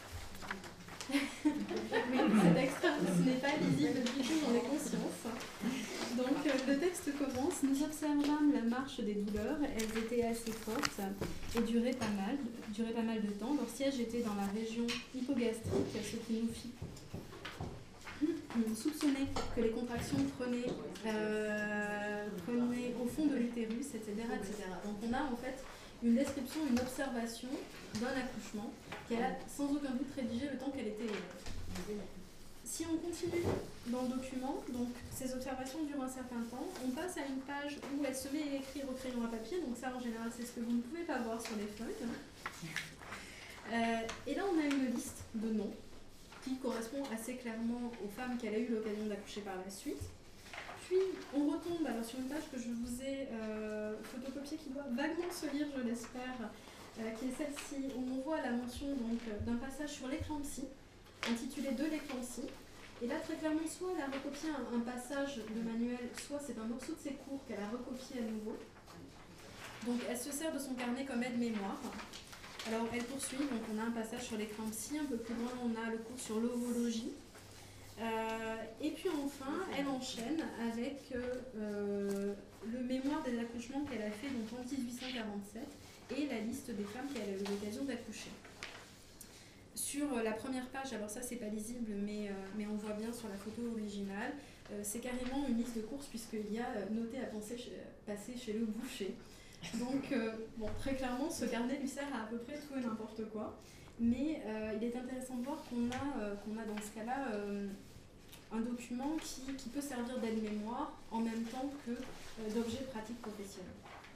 Oui, cet extrait, ce n'est pas lisible du tout, j'en ai conscience. Donc euh, le texte commence. Nous observâmes la marche des douleurs, elles étaient assez fortes et duraient pas mal, duraient pas mal de temps. Leur siège était dans la région hypogastrique, ce qui nous fit soupçonner que les contractions prenaient, euh, prenaient au fond de l'utérus, et cetera, et cetera. Donc on a en fait une description, une observation d'un accouchement qu'elle a sans aucun doute rédigé le temps qu'elle était élève. Si on continue dans le document, donc ces observations durent un certain temps, on passe à une page où elle se met à écrire au crayon à papier, donc ça en général c'est ce que vous ne pouvez pas voir sur les feuilles. Euh, et là on a une liste de noms qui correspond assez clairement aux femmes qu'elle a eu l'occasion d'accoucher par la suite. Puis on retombe alors, sur une page que je vous ai euh, photocopiée qui doit vaguement se lire, je l'espère, euh, qui est celle-ci, où on voit la mention donc, d'un passage sur l'éclampsie, intitulé de l'éclampsie. Et là, très clairement, soit elle a recopié un, un passage de manuel, soit c'est un morceau de ses cours qu'elle a recopié à nouveau. Donc elle se sert de son carnet comme aide-mémoire. Alors elle poursuit, donc on a un passage sur l'éclampsie, un peu plus loin on a le cours sur l'ovologie. Euh, et puis enfin, elle enchaîne avec euh, le mémoire des accouchements qu'elle a fait donc, en dix-huit cent quarante-sept et la liste des femmes qu'elle a eu l'occasion d'accoucher. Sur la première page, alors ça c'est pas lisible, mais, euh, mais on voit bien sur la photo originale, euh, c'est carrément une liste de courses puisqu'il y a euh, noté à penser chez, passer chez le boucher. Donc, euh, bon, très clairement, ce carnet lui sert à à peu près tout et n'importe quoi, mais euh, il est intéressant de voir qu'on a, euh, qu'on a dans ce cas-là euh, un document qui, qui peut servir d'aide-mémoire en même temps que euh, d'objet pratique professionnel.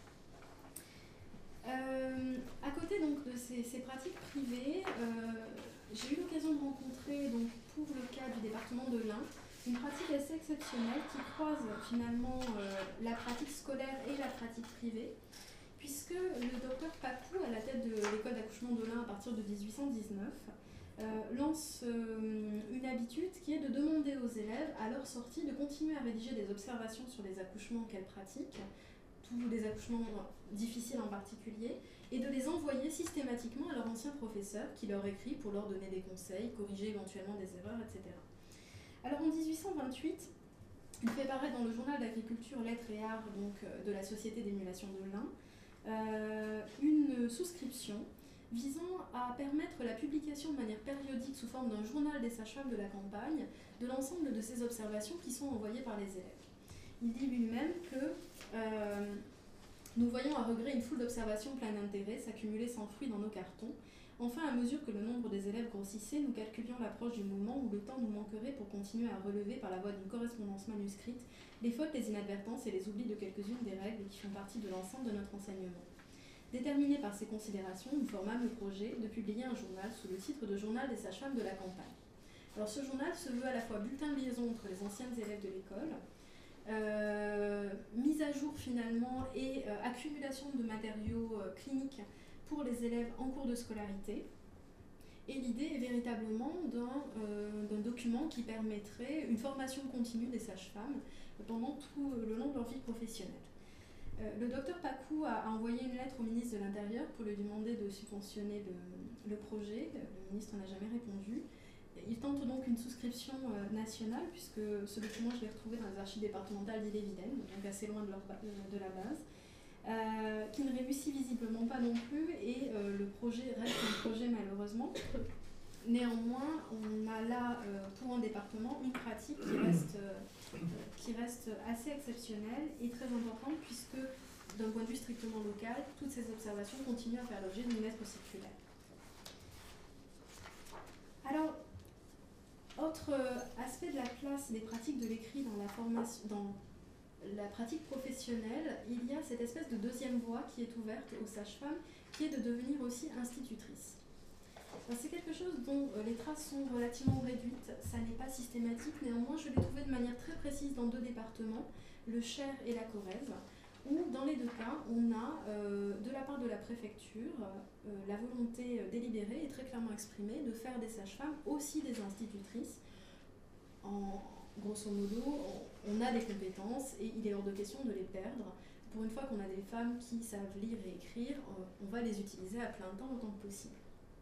Euh, à côté donc, de ces, ces pratiques privées, euh, j'ai eu l'occasion de rencontrer, donc, pour le cas du département de l'Ain, une pratique assez exceptionnelle qui croise finalement euh, la pratique scolaire et la pratique privée, puisque le docteur Papou, à la tête de l'école d'accouchement de l'Ain à partir de dix-huit cent dix-neuf, euh, lance euh, une habitude qui est de demander aux élèves, à leur sortie, de continuer à rédiger des observations sur les accouchements qu'elles pratiquent, tous les accouchements difficiles en particulier, et de les envoyer systématiquement à leur ancien professeur qui leur écrit pour leur donner des conseils, corriger éventuellement des erreurs, et cetera. Alors en dix-huit cent vingt-huit, il fait paraître dans le journal d'agriculture, lettres et arts donc, de la Société d'émulation de l'Ain euh, une souscription visant à permettre la publication de manière périodique sous forme d'un journal des sages-femmes de la campagne de l'ensemble de ces observations qui sont envoyées par les élèves. Il dit lui-même que euh, nous voyons à regret une foule d'observations pleines d'intérêt s'accumuler sans fruit dans nos cartons. Enfin, à mesure que le nombre des élèves grossissait, nous calculions l'approche du moment où le temps nous manquerait pour continuer à relever par la voie d'une correspondance manuscrite les fautes, les inadvertences et les oublis de quelques-unes des règles qui font partie de l'ensemble de notre enseignement. Déterminés par ces considérations, nous formâmes le projet de publier un journal sous le titre de Journal des sages-femmes de la campagne. Alors ce journal se veut à la fois bulletin de liaison entre les anciennes élèves de l'école, euh, mise à jour finalement et euh, accumulation de matériaux euh, cliniques pour les élèves en cours de scolarité. Et l'idée est véritablement d'un euh, d'un document qui permettrait une formation continue des sages-femmes pendant tout le long de leur vie professionnelle. Euh, le docteur Pacou a, a envoyé une lettre au ministre de l'Intérieur pour lui demander de subventionner le, le projet. Le ministre n'a jamais répondu. Il tente donc une souscription euh, nationale, puisque ce document, je l'ai retrouvé dans les archives départementales d'Ille-et-Vilaine, donc assez loin de, leur, de la base, euh, qui ne réussit visiblement pas non plus, et euh, le projet reste un projet malheureusement. Néanmoins, on a là, euh, pour un département, une pratique qui reste, euh, qui reste assez exceptionnelle et très importante, puisque, d'un point de vue strictement local, toutes ces observations continuent à faire l'objet d'une lettre circulaire. Alors, autre aspect de la place des pratiques de l'écrit dans la formation, dans la pratique professionnelle, il y a cette espèce de deuxième voie qui est ouverte aux sages-femmes, qui est de devenir aussi institutrice. C'est quelque chose dont les traces sont relativement réduites, ça n'est pas systématique, néanmoins je l'ai trouvé de manière très précise dans deux départements, le Cher et la Corrèze, où dans les deux cas on a euh, de la part de la préfecture euh, la volonté délibérée et très clairement exprimée de faire des sages-femmes aussi des institutrices. En grosso modo, on, on a des compétences et il est hors de question de les perdre. Pour une fois qu'on a des femmes qui savent lire et écrire, on va les utiliser à plein temps autant que possible.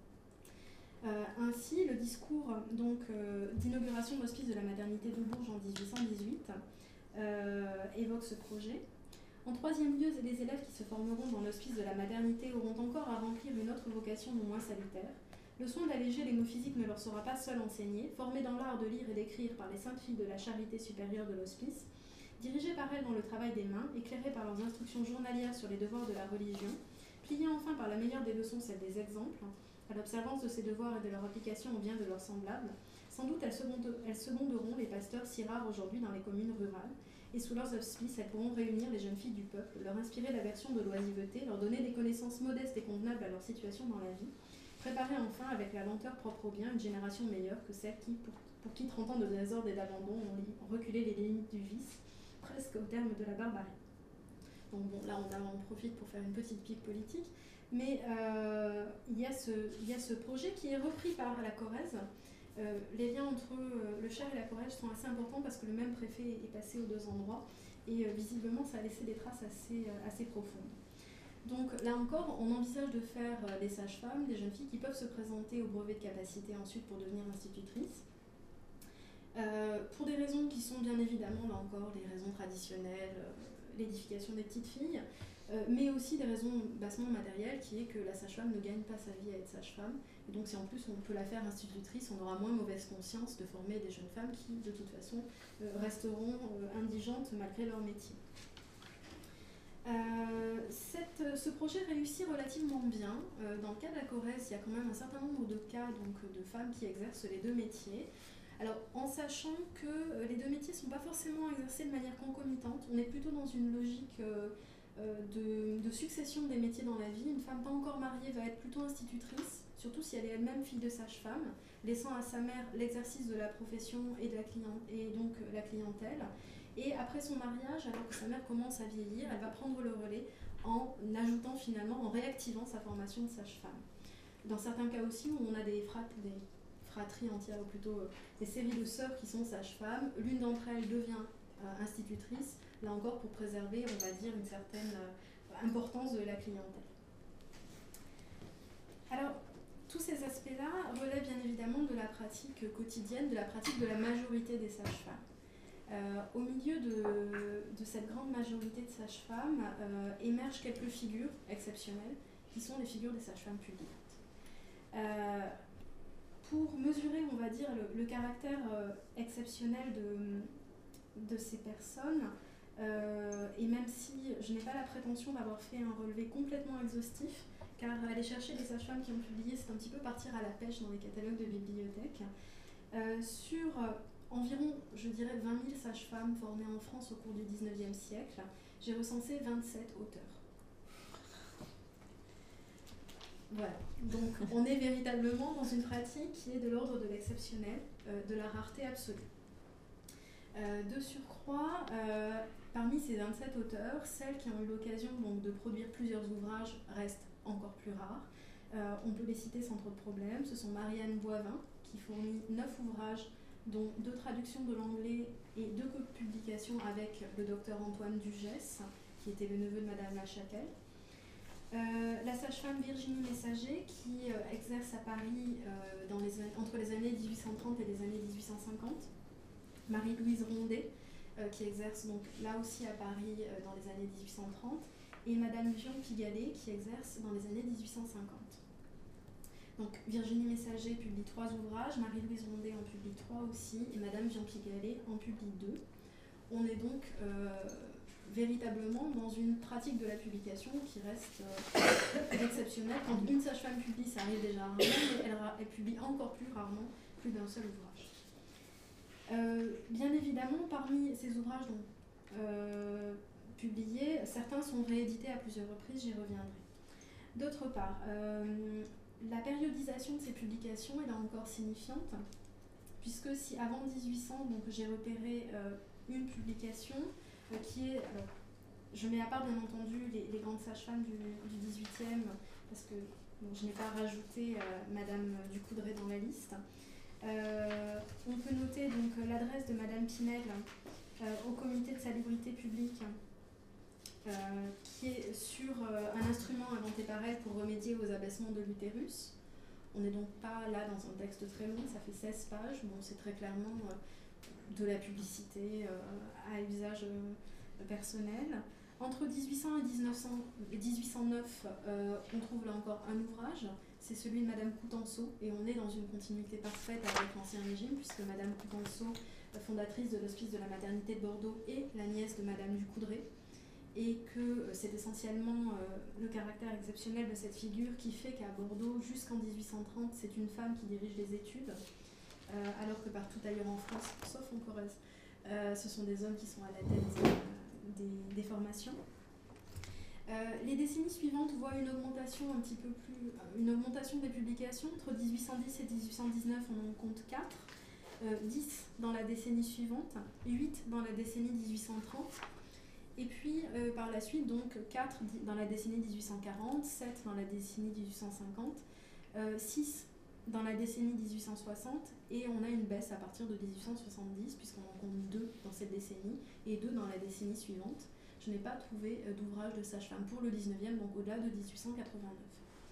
Euh, ainsi, le discours donc, euh, d'inauguration de l'hospice de la maternité de Bourges en dix-huit cent dix-huit euh, évoque ce projet. En troisième lieu, les élèves qui se formeront dans l'hospice de la maternité auront encore à remplir une autre vocation non moins salutaire. Le soin d'alléger les maux physiques ne leur sera pas seul enseigné. Formés dans l'art de lire et d'écrire par les saintes filles de la charité supérieure de l'hospice, dirigés par elles dans le travail des mains, éclairés par leurs instructions journalières sur les devoirs de la religion, pliés enfin par la meilleure des leçons, celle des exemples, à l'observance de ces devoirs et de leur application au bien de leurs semblables, sans doute elles, secondent, elles seconderont les pasteurs si rares aujourd'hui dans les communes rurales, et sous leurs auspices, elles pourront réunir les jeunes filles du peuple, leur inspirer l'aversion de l'oisiveté, leur donner des connaissances modestes et convenables à leur situation dans la vie, préparer enfin avec la lenteur propre au bien une génération meilleure que celle qui, pour, pour qui trente ans de désordre et d'abandon ont, ont reculé les limites du vice, presque au terme de la barbarie. Donc bon, là on, a, on profite pour faire une petite pique politique, mais euh, il, y a ce, il y a ce projet qui est repris par la Corrèze. Euh, les liens entre euh, le Cher et la Corrèze sont assez importants parce que le même préfet est passé aux deux endroits et euh, visiblement ça a laissé des traces assez, euh, assez profondes. Donc là encore, on envisage de faire euh, des sages-femmes, des jeunes filles qui peuvent se présenter au brevet de capacité ensuite pour devenir institutrices. Euh, pour des raisons qui sont bien évidemment, là encore, les raisons traditionnelles, euh, l'édification des petites filles, euh, mais aussi des raisons bassement matérielles, qui est que la sage-femme ne gagne pas sa vie à être sage-femme. Et donc si en plus on peut la faire institutrice, on aura moins mauvaise conscience de former des jeunes femmes qui, de toute façon, euh, resteront euh, indigentes malgré leur métier. Euh, cette, ce projet réussit relativement bien. Euh, dans le cas de la Corrèze, il y a quand même un certain nombre de cas donc, de femmes qui exercent les deux métiers. Alors, en sachant que les deux métiers ne sont pas forcément exercés de manière concomitante, on est plutôt dans une logique euh, de, de succession des métiers dans la vie. Une femme pas encore mariée va être plutôt institutrice, surtout si elle est elle-même fille de sage-femme, laissant à sa mère l'exercice de la profession et, de la client, et donc la clientèle. Et après son mariage, alors que sa mère commence à vieillir, elle va prendre le relais en ajoutant finalement, en réactivant sa formation de sage-femme. Dans certains cas aussi, où on a des, frat des fratries entières, ou plutôt euh, des séries de sœurs qui sont sages-femmes, l'une d'entre elles devient euh, institutrice, là encore pour préserver, on va dire, une certaine euh, importance de la clientèle. Alors, tous ces aspects-là relèvent bien évidemment de la pratique quotidienne, de la pratique de la majorité des sages-femmes. Euh, au milieu de, de cette grande majorité de sages-femmes euh, émergent quelques figures exceptionnelles qui sont les figures des sages-femmes publiques. Euh, pour mesurer, on va dire, le, le caractère euh, exceptionnel de, de ces personnes, euh, et même si je n'ai pas la prétention d'avoir fait un relevé complètement exhaustif, car aller chercher des sages-femmes qui ont publié, c'est un petit peu partir à la pêche dans les catalogues de bibliothèques. Euh, sur euh, environ, je dirais, vingt mille sages-femmes formées en France au cours du dix-neuvième siècle, j'ai recensé vingt-sept auteurs. Voilà, donc on est véritablement dans une pratique qui est de l'ordre de l'exceptionnel, euh, de la rareté absolue. Euh, de surcroît, euh, parmi ces vingt-sept auteurs, celles qui ont eu l'occasion donc, de produire plusieurs ouvrages restent encore plus rares. Euh, on peut les citer sans trop de problème. Ce sont Marianne Boivin, qui fournit neuf ouvrages, dont deux traductions de l'anglais et deux publications avec le docteur Antoine Dugès, qui était le neveu de Madame Lachapelle. Euh, la sage-femme Virginie Messager, qui euh, exerce à Paris euh, dans les, entre les années dix-huit cent trente et les années dix-huit cent cinquante. Marie-Louise Rondet, euh, qui exerce donc là aussi à Paris euh, dans les années dix-huit cent trente. Et Madame Vion Pigalet, qui exerce dans les années dix-huit cent cinquante. Donc Virginie Messager publie trois ouvrages, Marie-Louise Rondet en publie trois aussi, et Madame Vion Pigalet en publie deux. On est donc euh, véritablement dans une pratique de la publication qui reste euh, exceptionnelle. Quand une sage-femme publie, ça arrive déjà rarement, mais elle, elle publie encore plus rarement plus d'un seul ouvrage. Euh, bien évidemment, parmi ces ouvrages donc, euh, publiés, certains sont réédités à plusieurs reprises, j'y reviendrai. D'autre part, euh, la périodisation de ces publications est là encore signifiante, puisque si avant mille huit cents, donc j'ai repéré euh, une publication euh, qui est, alors, je mets à part bien entendu les, les grandes sages-femmes du, du dix-huitième, parce que bon, je n'ai pas rajouté euh, Madame Ducoudray dans la liste. Euh, on peut noter donc l'adresse de Madame Pinel euh, au comité de salubrité publique, euh, qui est sur euh, un instrument inventé par elle pour remédier aux abaissements de l'utérus. On n'est donc pas là dans un texte très long, ça fait seize pages. Bon, c'est très clairement euh, de la publicité euh, à usage euh, personnel. Entre dix-huit cents et dix-neuf cents, dix-huit cent neuf, euh, on trouve là encore un ouvrage. C'est celui de Madame Coutenceau, et on est dans une continuité parfaite avec l'Ancien Régime, puisque Madame Coutenceau, fondatrice de l'Hospice de la Maternité de Bordeaux, est la nièce de Madame Ducoudray, et que c'est essentiellement euh, le caractère exceptionnel de cette figure qui fait qu'à Bordeaux, jusqu'en dix-huit cent trente, c'est une femme qui dirige les études, euh, alors que partout ailleurs en France, sauf en Corrèze, euh, ce sont des hommes qui sont à la tête euh, des, des formations. Euh, les décennies suivantes voient une augmentation un petit peu plus, une augmentation des publications. Entre dix-huit cent dix et dix-huit cent dix-neuf, on en compte quatre, euh, dix dans la décennie suivante, huit dans la décennie dix-huit cent trente, et puis euh, par la suite, donc quatre dans la décennie dix-huit cent quarante, sept dans la décennie dix-huit cent cinquante, euh, six dans la décennie dix-huit cent soixante, et on a une baisse à partir de dix-huit cent soixante-dix, puisqu'on en compte deux dans cette décennie, et deux dans la décennie suivante. Je n'ai pas trouvé euh, d'ouvrage de sage-femme pour le dix-neuvième, donc au-delà de dix-huit cent quatre-vingt-neuf.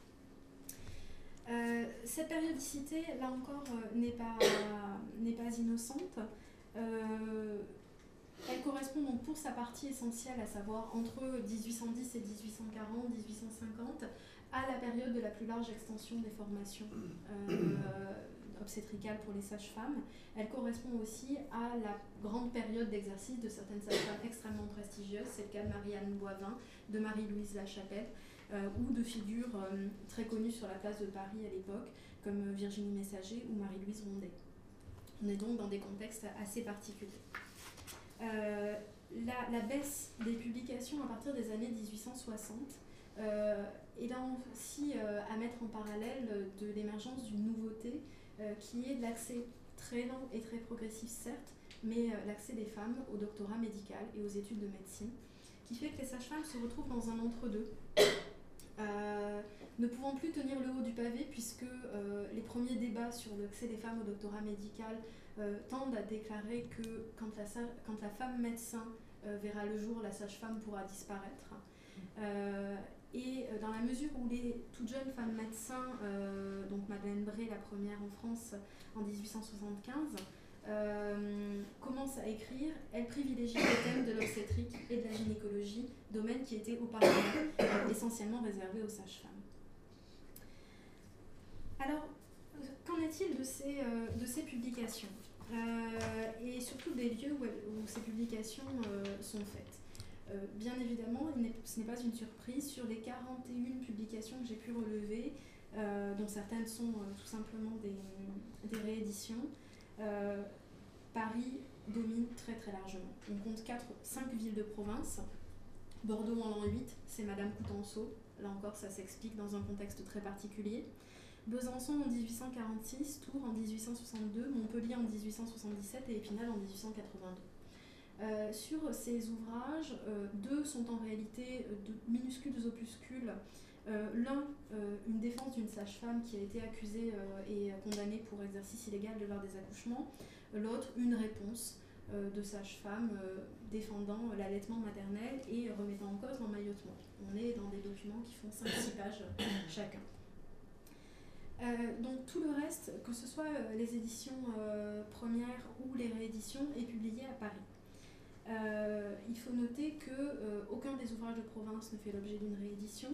Euh, cette périodicité, là encore, euh, n'est pas, n'est pas innocente. Euh, elle correspond donc pour sa partie essentielle, à savoir entre dix-huit cent dix et dix-huit cent quarante, dix-huit cent cinquante, à la période de la plus large extension des formations euh, obstétricales pour les sages-femmes. Elle correspond aussi à la grande période d'exercice de certaines sages-femmes extrêmement prestigieuses. C'est le cas de Marianne Boivin, de Marie-Louise Lachapelle, euh, ou de figures euh, très connues sur la place de Paris à l'époque, comme Virginie Messager ou Marie-Louise Rondet. On est donc dans des contextes assez particuliers. Euh, la, la baisse des publications à partir des années dix-huit cent soixante euh, est là aussi euh, à mettre en parallèle de l'émergence d'une nouveauté euh, qui est l'accès très lent et très progressif, certes, mais euh, l'accès des femmes au doctorat médical et aux études de médecine, qui fait que les sages-femmes se retrouvent dans un entre-deux, euh, ne pouvant plus tenir le haut du pavé, puisque euh, les premiers débats sur l'accès des femmes au doctorat médical euh, tendent à déclarer que quand la, quand la femme médecin euh, verra le jour, la sage-femme pourra disparaître. Euh, et euh, dans la mesure où les toutes jeunes femmes médecins, euh, donc Madeleine Bray, la première en France en dix-huit cent soixante-quinze, euh, commence à écrire, elle privilégie le thème de l'obstétrique et de la gynécologie, domaine qui était auparavant euh, essentiellement réservé aux sages-femmes. Alors, qu'en est-il de ces, euh, de ces publications euh, et surtout des lieux où, où ces publications euh, sont faites? Euh, bien évidemment, il n'est, ce n'est pas une surprise, sur les quarante et une publications que j'ai pu relever, euh, dont certaines sont euh, tout simplement des, des rééditions, euh, Paris domine très très largement. On compte cinq villes de province. Bordeaux en l'an huit, c'est Madame Coutenceau. Là encore, ça s'explique dans un contexte très particulier. Besançon en dix-huit cent quarante-six, Tours en dix-huit cent soixante-deux, Montpellier en dix-huit cent soixante-dix-sept et Épinal en dix-huit cent quatre-vingt-deux. Euh, sur ces ouvrages, euh, deux sont en réalité de minuscules opuscules. Euh, L'un, euh, une défense d'une sage-femme qui a été accusée euh, et condamnée pour exercice illégal de l'art des accouchements. L'autre, une réponse euh, de sage-femme euh, défendant l'allaitement maternel et remettant en cause l'emmaillotement. On est dans des documents qui font cinq six pages chacun. Euh, donc tout le reste, que ce soit euh, les éditions euh, premières ou les rééditions, est publié à Paris. Euh, il faut noter qu'aucun euh, des ouvrages de province ne fait l'objet d'une réédition.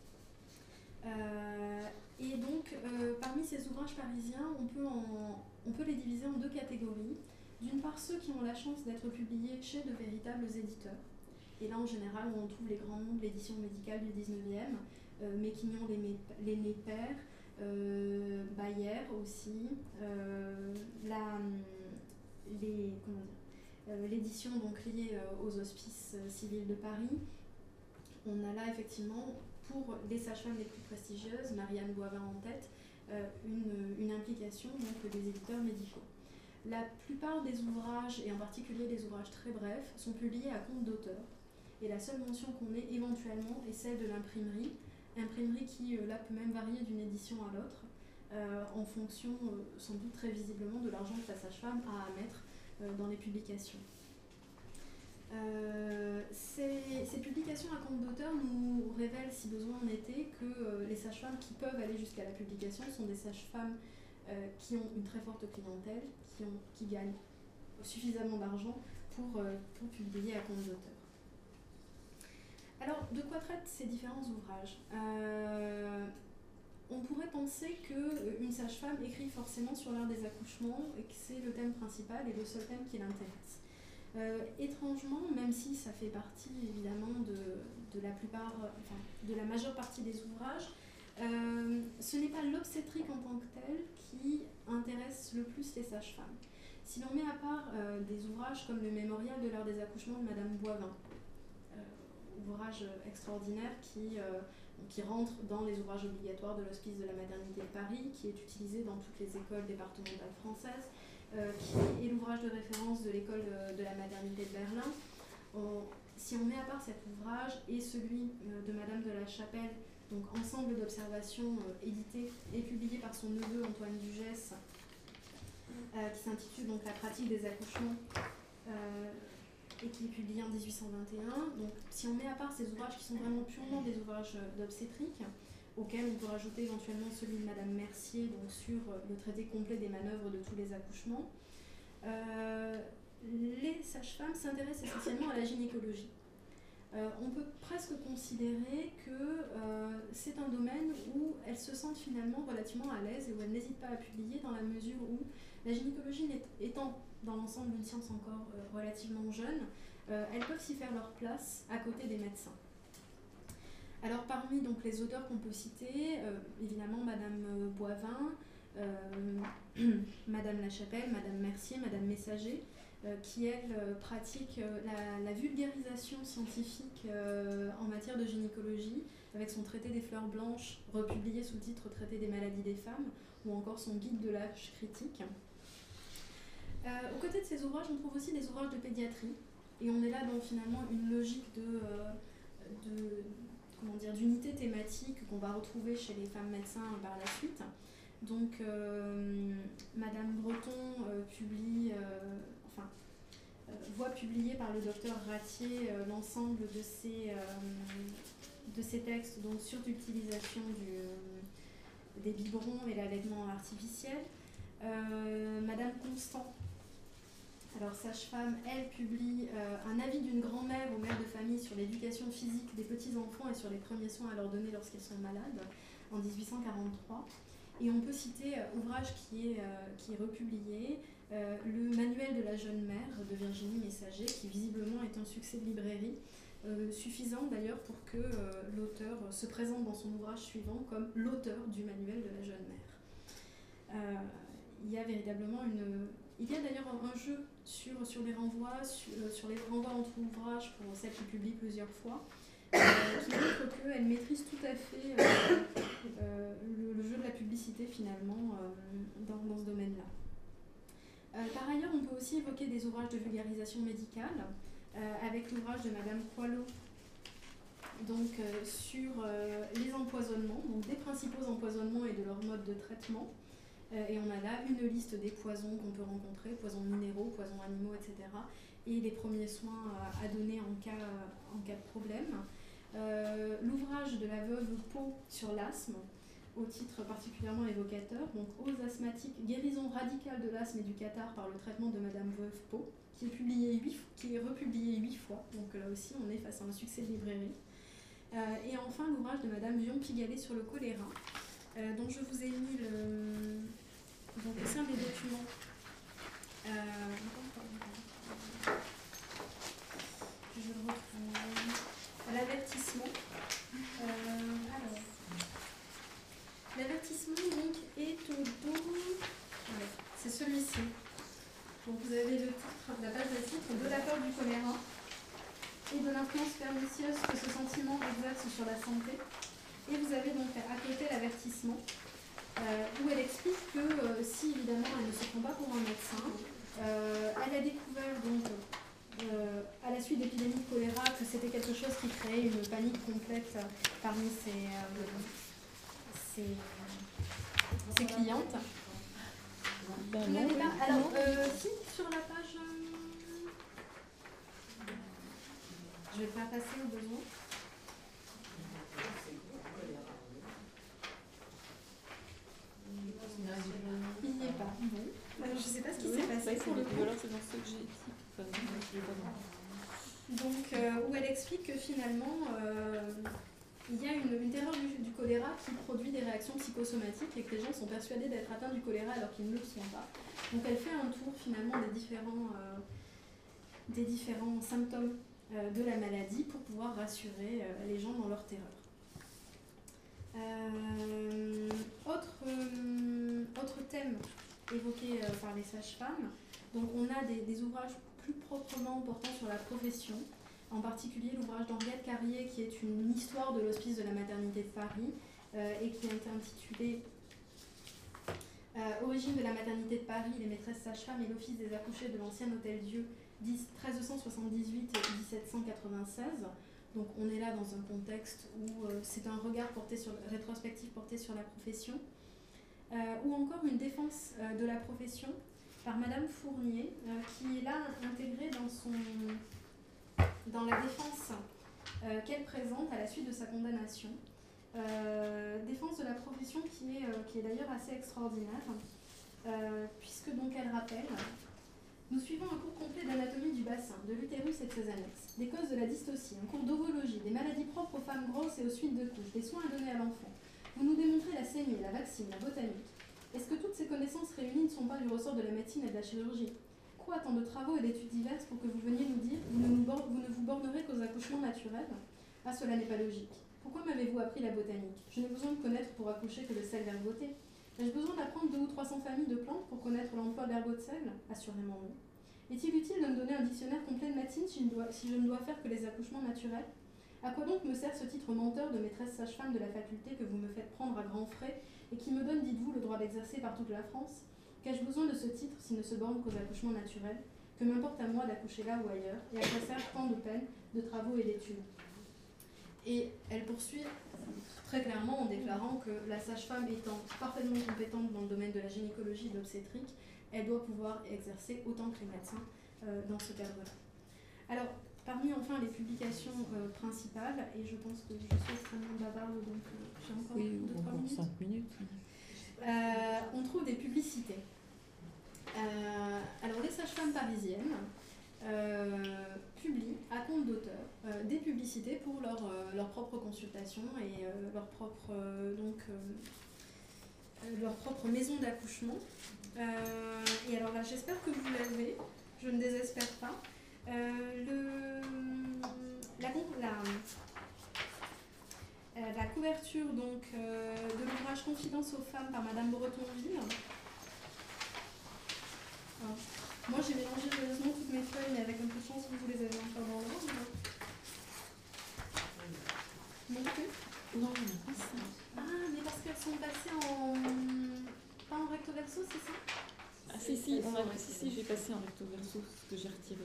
Euh, et donc, euh, parmi ces ouvrages parisiens, on peut, en, on peut les diviser en deux catégories. D'une part, ceux qui ont la chance d'être publiés chez de véritables éditeurs. Et là, en général, on trouve les grands noms de l'édition médicale du dix-neuvième, euh, Méquignon, les Népères, euh, Bayer aussi, euh, la, les, comment dire, euh, l'édition donc liée euh, aux hospices euh, civils de Paris. On a là effectivement, pour les sages-femmes les plus prestigieuses, Marianne Boivin en tête, euh, une, une implication donc, des éditeurs médicaux. La plupart des ouvrages, et en particulier les ouvrages très brefs, sont publiés à compte d'auteur. Et la seule mention qu'on ait éventuellement est celle de l'imprimerie, imprimerie qui euh, là peut même varier d'une édition à l'autre, euh, en fonction euh, sans doute très visiblement de l'argent que la sage-femme a à mettre euh, dans les publications. Euh, ces, ces publications à compte d'auteur nous révèlent, si besoin en était, que euh, les sages-femmes qui peuvent aller jusqu'à la publication sont des sages-femmes euh, qui ont une très forte clientèle, qui, ont, qui gagnent suffisamment d'argent pour, euh, pour publier à compte d'auteur. Alors, de quoi traitent ces différents ouvrages ? euh, On pourrait penser qu'une sage-femme écrit forcément sur l'art des accouchements et que c'est le thème principal et le seul thème qui l'intéresse. Euh, étrangement, même si ça fait partie évidemment de, de la plupart, enfin, de la majeure partie des ouvrages, euh, ce n'est pas l'obstétrique en tant que telle qui intéresse le plus les sages-femmes. Si l'on met à part euh, des ouvrages comme le Mémorial de l'art des accouchements de Madame Boivin, euh, ouvrage extraordinaire qui, euh, qui rentre dans les ouvrages obligatoires de l'Hospice de la Maternité de Paris, qui est utilisé dans toutes les écoles départementales françaises, Euh, qui est l'ouvrage de référence de l'école de, de la maternité de Berlin. On, si on met à part cet ouvrage et celui euh, de Madame de la Chapelle, donc ensemble d'observations euh, édité et publié par son neveu Antoine Dugès, euh, qui s'intitule donc La pratique des accouchements euh, et qui est publié en dix-huit cent vingt et un. Donc si on met à part ces ouvrages qui sont vraiment purement des ouvrages d'obstétrique, auquel on peut rajouter éventuellement celui de Madame Mercier, donc sur le traité complet des manœuvres de tous les accouchements. Euh, les sages-femmes s'intéressent essentiellement à la gynécologie. Euh, on peut presque considérer que euh, c'est un domaine où elles se sentent finalement relativement à l'aise et où elles n'hésitent pas à publier, dans la mesure où la gynécologie étant dans l'ensemble une science encore euh, relativement jeune, euh, elles peuvent s'y faire leur place à côté des médecins. Alors parmi donc, les auteurs qu'on peut citer, euh, évidemment Madame Boivin, euh, Madame Lachapelle, Madame Mercier, Madame Messager, euh, qui elles euh, pratiquent euh, la, la vulgarisation scientifique euh, en matière de gynécologie, avec son traité des fleurs blanches, republié sous le titre Traité des maladies des femmes, ou encore son guide de l'âge critique. Euh, aux côtés de ces ouvrages, on trouve aussi des ouvrages de pédiatrie, et on est là dans finalement une logique de... Euh, de comment dire, d'unités thématiques qu'on va retrouver chez les femmes médecins par la suite. Donc, euh, Madame Breton euh, publie, euh, enfin, euh, voit publier par le docteur Ratier euh, l'ensemble de ses, euh, de ses textes donc, sur l'utilisation du, euh, des biberons et l'allaitement artificiel. Euh, Madame Constant, alors sage-femme, elle publie euh, un avis d'une grand-mère aux mères de famille sur l'éducation physique des petits-enfants et sur les premiers soins à leur donner lorsqu'ils sont malades, en dix-huit cent quarante-trois. Et on peut citer euh, ouvrage qui est, euh, qui est republié, euh, le manuel de la jeune mère de Virginie Messager, qui visiblement est un succès de librairie, euh, suffisant d'ailleurs pour que euh, l'auteur se présente dans son ouvrage suivant comme l'auteur du manuel de la jeune mère. Euh, il y a véritablement une... Il y a d'ailleurs un jeu sur, sur les renvois, sur, sur les renvois entre ouvrages pour celles qui publient plusieurs fois, euh, qui montre qu'elle maîtrise tout à fait euh, euh, le, le jeu de la publicité finalement euh, dans, dans ce domaine-là. Euh, par ailleurs, on peut aussi évoquer des ouvrages de vulgarisation médicale, euh, avec l'ouvrage de Madame Coilot, donc euh, sur euh, les empoisonnements, donc des principaux empoisonnements et de leur mode de traitement. Euh, et on a là une liste des poisons qu'on peut rencontrer, poisons minéraux, poisons animaux, et cetera. Et les premiers soins à, à donner en cas, en cas de problème. Euh, l'ouvrage de la veuve Pau sur l'asthme, au titre particulièrement évocateur, donc aux asthmatiques, guérison radicale de l'asthme et du catarrhe par le traitement de Madame Veuve Pau, qui est, publié huit, qui est republié huit fois, donc là aussi on est face à un succès de librairie. Euh, et enfin l'ouvrage de Madame Vion-Pigalet sur le choléra, euh, dont je vous ai mis le, donc, au sein des documents. Euh, je le retrouve. L'avertissement. Euh, alors. L'avertissement donc est au dos. Ouais, c'est celui-ci. Donc vous avez le titre, la page de titre de la peur du choléra et de l'influence pernicieuse que ce sentiment exerce sur la santé. Et vous avez donc à côté l'avertissement, euh, où elle explique que euh, si évidemment elle ne se prend pas pour un médecin, euh, elle a découvert donc euh, à la suite d'épidémies de choléra que c'était quelque chose qui créait une panique complète parmi ses, euh, ses, ses clientes. Ben Vous non, l'avez oui. pas. Alors, euh, si, sur la page. euh, Je vais pas passer au besoin. Il n'y est pas. Bon. Euh, je ne sais pas ce qui Oui, s'est passé c'est pour le des- coup. alors c'est dans ce que j'ai dit. Enfin, non, je l'ai pas vu. Donc, euh, où elle explique que finalement, euh, il y a une, une terreur du, du choléra qui produit des réactions psychosomatiques et que les gens sont persuadés d'être atteints du choléra alors qu'ils ne le sont pas. Donc, elle fait un tour finalement des différents, euh, des différents symptômes euh, de la maladie pour pouvoir rassurer euh, les gens dans leur terreur. Euh, autre, euh, autre thème évoqué euh, par les sages-femmes, donc on a des, des ouvrages plus proprement portant sur la profession, en particulier l'ouvrage d'Henriette Carrier qui est une histoire de l'hospice de la maternité de Paris euh, et qui a été intitulé euh, Origine de la maternité de Paris, les maîtresses sages-femmes et l'office des accouchés de l'ancien hôtel-Dieu treize cent soixante-dix-huit à dix-sept cent quatre-vingt-seize. Donc on est là dans un contexte où euh, c'est un regard porté sur, rétrospectif porté sur la profession, euh, ou encore une défense euh, de la profession par Madame Fournier, euh, qui est là intégrée dans, son, dans la défense euh, qu'elle présente à la suite de sa condamnation. Euh, défense de la profession qui est, euh, qui est d'ailleurs assez extraordinaire, euh, puisque donc elle rappelle: nous suivons un cours complet d'anatomie du bassin, de l'utérus et de ses annexes, des causes de la dystocie, un cours d'ovologie, des maladies propres aux femmes grosses et aux suites de couches, des soins à donner à l'enfant. Vous nous démontrez la saignée, la vaccine, la botanique. Est-ce que toutes ces connaissances réunies ne sont pas du ressort de la médecine et de la chirurgie? Quoi, tant de travaux et d'études diverses pour que vous veniez nous dire vous ne, nous bor- vous ne vous bornerez qu'aux accouchements naturels? Ah, cela n'est pas logique. Pourquoi m'avez-vous appris la botanique? Je n'ai besoin de connaître pour accoucher que le sel verboté. Ai-je besoin d'apprendre deux ou trois cents familles de plantes pour connaître l'emploi d'herbe de sel? Assurément non. Est-il utile de me donner un dictionnaire complet de médecine si je, ne dois, si je ne dois faire que les accouchements naturels? À quoi donc me sert ce titre menteur de maîtresse sage-femme de la faculté que vous me faites prendre à grands frais et qui me donne, dites-vous, le droit d'exercer par toute la France? Qu'ai-je besoin de ce titre s'il ne se borne qu'aux accouchements naturels? Que m'importe à moi d'accoucher là ou ailleurs, et à quoi sert tant de peine, de travaux et d'études? Et elle poursuit très clairement en déclarant que la sage-femme étant parfaitement compétente dans le domaine de la gynécologie et de l'obstétrique, elle doit pouvoir exercer autant que les médecins euh, dans ce cadre-là. Alors, parmi enfin les publications euh, principales, et je pense que je suis extrêmement bavarde, donc euh, j'ai encore Oui, deux trois minutes. cinq minutes. Euh, on trouve des publicités. Euh, alors, les sages-femmes parisiennes euh, publient à compte d'auteur euh, des publicités pour leur, euh, leur propre consultation et euh, leur propre, euh, donc, euh, leur propre maison d'accouchement. Euh, et alors là, j'espère que vous l'avez, je ne désespère pas. Euh, le, la, donc euh, de l'ouvrage Confidence aux femmes par Madame Bretonville. Alors, moi j'ai mélangé heureusement toutes mes feuilles, mais avec un peu de chance, vous les avez encore dans l'ordre. Non plus. Non, on n'a pas ça. Ah, mais parce qu'elles sont passées en... pas en recto verso, c'est ça? Ah si, si, on a... si, si j'ai passé en recto verso, ce que j'ai retiré.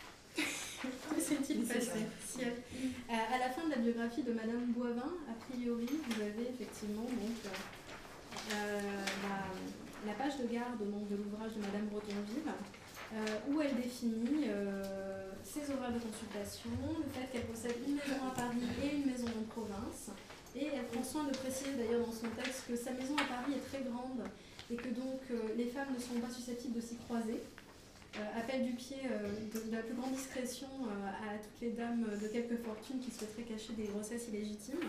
Que s'est-il passé? Si, euh, à la fin de la biographie de Madame Boivin, a priori, vous avez effectivement donc, euh, la, la page de garde donc, de l'ouvrage de Madame Bretonville, euh, où elle définit euh, ses horaires de consultation, le fait qu'elle possède une maison à Paris et une maison en province. Et elle prend soin de préciser d'ailleurs dans son texte que sa maison à Paris est très grande et que donc euh, les femmes ne sont pas susceptibles de s'y croiser. Euh, appel du pied euh, de, de la plus grande discrétion euh, à toutes les dames de quelque fortune qui souhaiteraient cacher des grossesses illégitimes.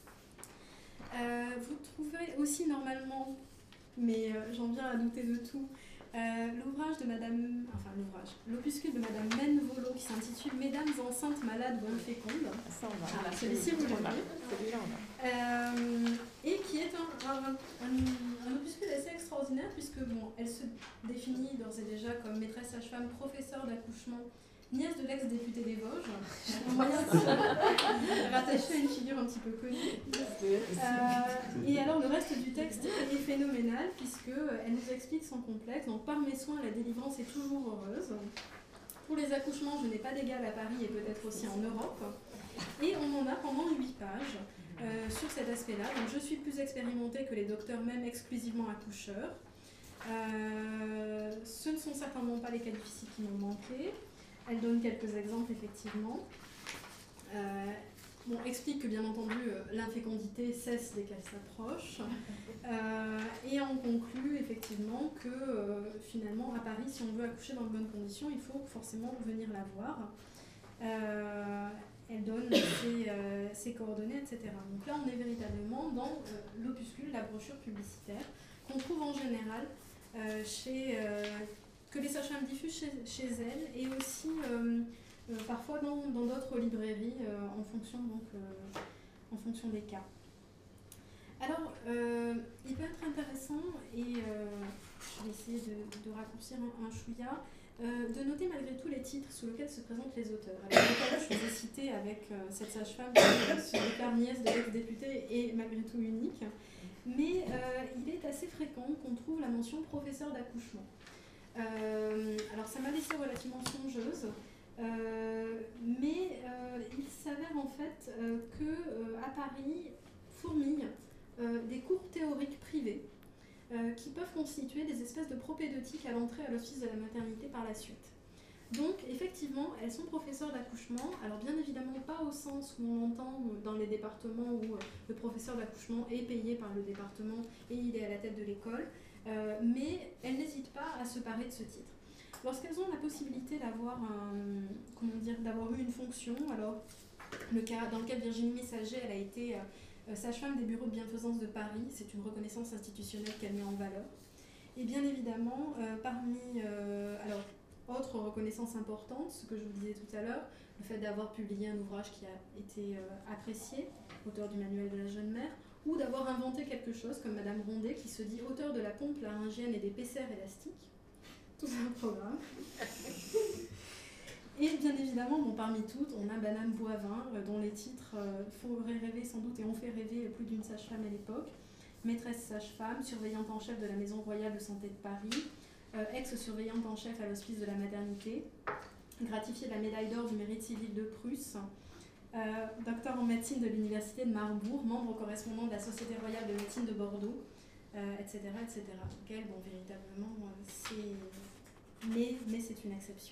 Euh, vous trouvez aussi normalement, mais euh, j'en viens à douter de tout, euh, l'ouvrage de Madame, enfin l'ouvrage, l'opuscule de Madame Menvolo qui s'intitule Mesdames enceintes, malades ou infécondes. Ça, on va. Ah, celui-ci, vous l'avez. Celui-là, on a. Euh, et qui est un, un, un, un opuscule assez extraordinaire puisque bon, elle se définit d'ores et déjà comme maîtresse sage-femme, professeure d'accouchement, nièce de l'ex-député des Vosges, un moyen de rattacher à une figure un petit peu connue. Euh, et alors le reste du texte est phénoménal puisqu'elle nous explique sans complexe, donc par mes soins la délivrance est toujours heureuse. Pour les accouchements, je n'ai pas d'égal à Paris et peut-être aussi en Europe. Et on en a pendant huit pages. Euh, sur cet aspect-là. Donc, je suis plus expérimentée que les docteurs, même exclusivement accoucheurs. Euh, ce ne sont certainement pas les cas difficiles qui m'ont manqué. Elle donne quelques exemples, effectivement. Euh, bon, explique que, bien entendu, euh, l'infécondité cesse dès qu'elle s'approche. Euh, et on conclut, effectivement, que, euh, finalement, à Paris, si on veut accoucher dans de bonnes conditions, il faut forcément venir la voir. Euh, Elle donne ses, euh, ses coordonnées, et cetera. Donc là, on est véritablement dans euh, l'opuscule, la brochure publicitaire, qu'on trouve en général euh, chez, euh, que les sages-femmes diffusent chez, chez elles et aussi euh, euh, parfois dans d'autres librairies euh, en, fonction, donc, euh, en fonction des cas. Alors, euh, il peut être intéressant, et euh, je vais essayer de, de raccourcir un, un chouïa, Euh, de noter malgré tout les titres sous lesquels se présentent les auteurs. Alors, lesquels je vous ai cité avec euh, cette sage-femme qui se déclare nièce de l'ex-député et malgré tout unique, mais euh, il est assez fréquent qu'on trouve la mention professeur d'accouchement. Euh, alors ça m'a laissé relativement songeuse, euh, mais euh, il s'avère en fait euh, que euh, à Paris fourmillent euh, des cours théoriques privés Euh, qui peuvent constituer des espèces de propédeutiques à l'entrée à l'office de la maternité par la suite. Donc, effectivement, elles sont professeurs d'accouchement, alors bien évidemment pas au sens où on entend dans les départements où euh, le professeur d'accouchement est payé par le département et il est à la tête de l'école, euh, mais elles n'hésitent pas à se parer de ce titre. Lorsqu'elles ont la possibilité d'avoir un, comment dire, d'avoir eu une fonction, alors le cas, dans le cas de Virginie Messager, elle a été euh, sage-femme des bureaux de bienfaisance de Paris, c'est une reconnaissance institutionnelle qu'elle met en valeur. Et bien évidemment, euh, parmi, euh, alors, autre reconnaissance importante, ce que je vous disais tout à l'heure, le fait d'avoir publié un ouvrage qui a été euh, apprécié, auteur du manuel de la jeune mère, ou d'avoir inventé quelque chose comme Madame Rondet qui se dit auteur de la pompe laryngienne et des pessères élastiques. Tout un programme. Et bien évidemment, bon, parmi toutes, on a Madame Boivin, euh, dont les titres euh, feraient rêver sans doute et ont fait rêver plus d'une sage-femme à l'époque. Maîtresse sage-femme, surveillante en chef de la Maison Royale de Santé de Paris, euh, ex-surveillante en chef à l'Hospice de la Maternité, gratifiée de la médaille d'or du mérite civil de Prusse, euh, docteur en médecine de l'Université de Marbourg, membre correspondant de la Société Royale de Médecine de Bordeaux, euh, et cetera, et cetera. Donc elle, bon, véritablement, euh, c'est... Mais, mais c'est une exception.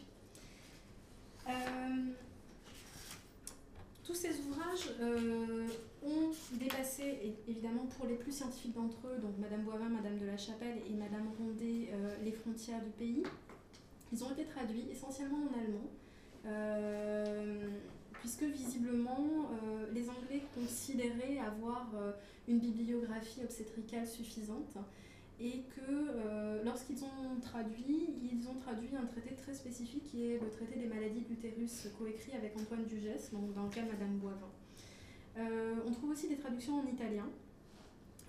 Euh, tous ces ouvrages euh, ont dépassé, et évidemment pour les plus scientifiques d'entre eux, donc Madame Boivin, Madame de la Chapelle et Madame Rondet, euh, les frontières du pays. Ils ont été traduits essentiellement en allemand, euh, puisque visiblement euh, les Anglais considéraient avoir euh, une bibliographie obstétricale suffisante, et que euh, lorsqu'ils ont traduit, ils ont traduit un traité très spécifique qui est le traité des maladies de l'utérus, coécrit avec Antoine Dugès, donc dans le cas de Madame Boivin. Euh, on trouve aussi des traductions en italien,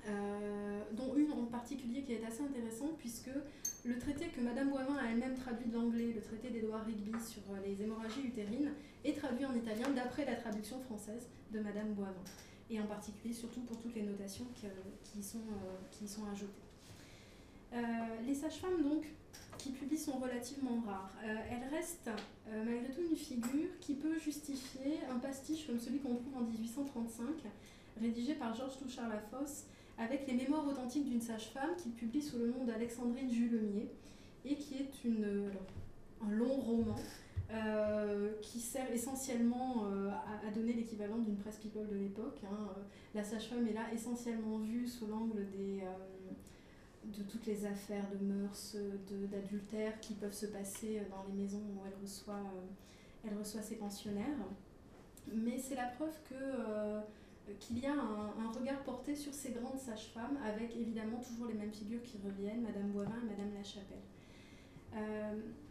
euh, dont une en particulier qui est assez intéressante, puisque le traité que Madame Boivin a elle-même traduit de l'anglais, le traité d'Edouard Rigby sur les hémorragies utérines, est traduit en italien d'après la traduction française de Madame Boivin, et en particulier surtout pour toutes les notations qui, qui, sont, euh, qui y sont ajoutées. Euh, les sages-femmes donc qui publient sont relativement rares. Euh, elles restent euh, malgré tout une figure qui peut justifier un pastiche comme celui qu'on trouve en dix-huit cent trente-cinq, rédigé par Georges Touchard-Lafosse, avec les mémoires authentiques d'une sage-femme qu'il publie sous le nom d'Alexandrine Julemier, et qui est une, un long roman euh, qui sert essentiellement euh, à, à donner l'équivalent d'une presse people de l'époque. Hein. La sage-femme est là essentiellement vue sous l'angle des... Euh, de toutes les affaires de mœurs, de, d'adultère qui peuvent se passer dans les maisons où elle reçoit, euh, elle reçoit ses pensionnaires. Mais c'est la preuve que, euh, qu'il y a un, un regard porté sur ces grandes sages-femmes, avec évidemment toujours les mêmes figures qui reviennent, Madame Boivin et Madame Lachapelle. Euh,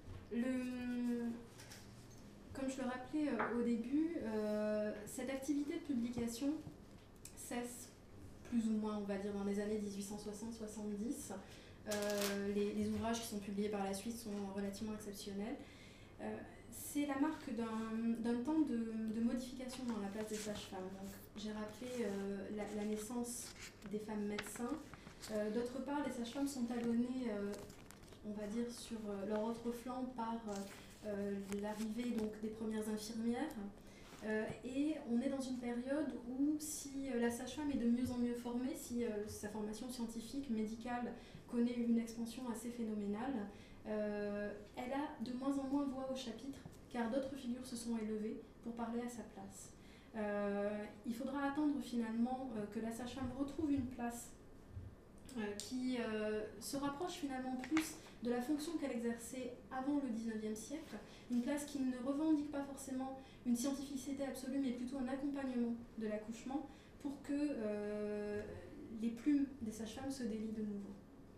le, comme je le rappelais euh, au début, euh, cette activité de publication cesse plus ou moins, on va dire, dans les années dix-huit cent soixante soixante-dix. Euh, les, les ouvrages qui sont publiés par la suite sont relativement exceptionnels. Euh, c'est la marque d'un, d'un temps de, de modification dans la place des sages-femmes. Donc, j'ai rappelé euh, la, la naissance des femmes médecins. Euh, d'autre part, les sages-femmes sont talonnées, euh, on va dire, sur euh, leur autre flanc par euh, l'arrivée donc, des premières infirmières. Euh, et on est dans une période où si euh, la sage-femme est de mieux en mieux formée, si euh, sa formation scientifique, médicale connaît une expansion assez phénoménale, euh, elle a de moins en moins voix au chapitre, car d'autres figures se sont élevées pour parler à sa place. Euh, il faudra attendre finalement euh, que la sage-femme retrouve une place euh, qui euh, se rapproche finalement plus de la fonction qu'elle exerçait avant le dix-neuvième siècle, une place qui ne revendique pas forcément une scientificité absolue, mais plutôt un accompagnement de l'accouchement pour que euh, les plumes des sages-femmes se délient de nouveau.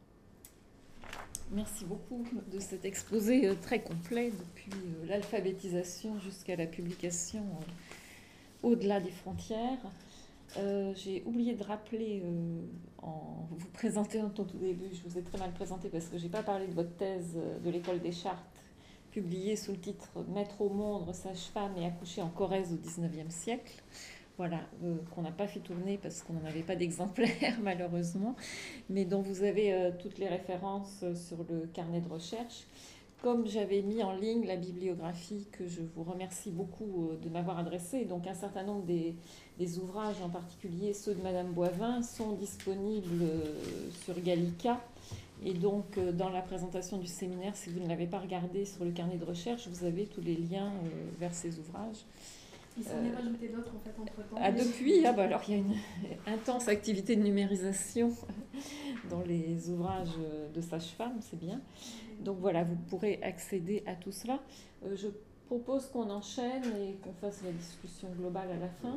Merci beaucoup de cet exposé très complet, depuis l'alphabétisation jusqu'à la publication au-delà des frontières. Euh, j'ai oublié de rappeler, euh, en vous présentant au tout début, je vous ai très mal présenté parce que je n'ai pas parlé de votre thèse de l'école des Chartes, publiée sous le titre « Mettre au monde sage-femme et accoucher en Corrèze au dix-neuvième siècle ». Voilà, euh, qu'on n'a pas fait tourner parce qu'on n'en avait pas d'exemplaire malheureusement, mais dont vous avez euh, toutes les références sur le carnet de recherche. Comme j'avais mis en ligne la bibliographie que je vous remercie beaucoup de m'avoir adressée, donc un certain nombre des, des ouvrages, en particulier ceux de Madame Boivin, sont disponibles sur Gallica. Et donc, dans la présentation du séminaire, si vous ne l'avez pas regardé sur le carnet de recherche, vous avez tous les liens vers ces ouvrages. Il s'en est rajouté d'autres en fait entre-temps. Ah, depuis, ah bah alors il y a une intense activité de numérisation dans les ouvrages de sages-femmes, c'est bien. Donc voilà, vous pourrez accéder à tout cela. Euh, je propose qu'on enchaîne et qu'on fasse la discussion globale à la fin.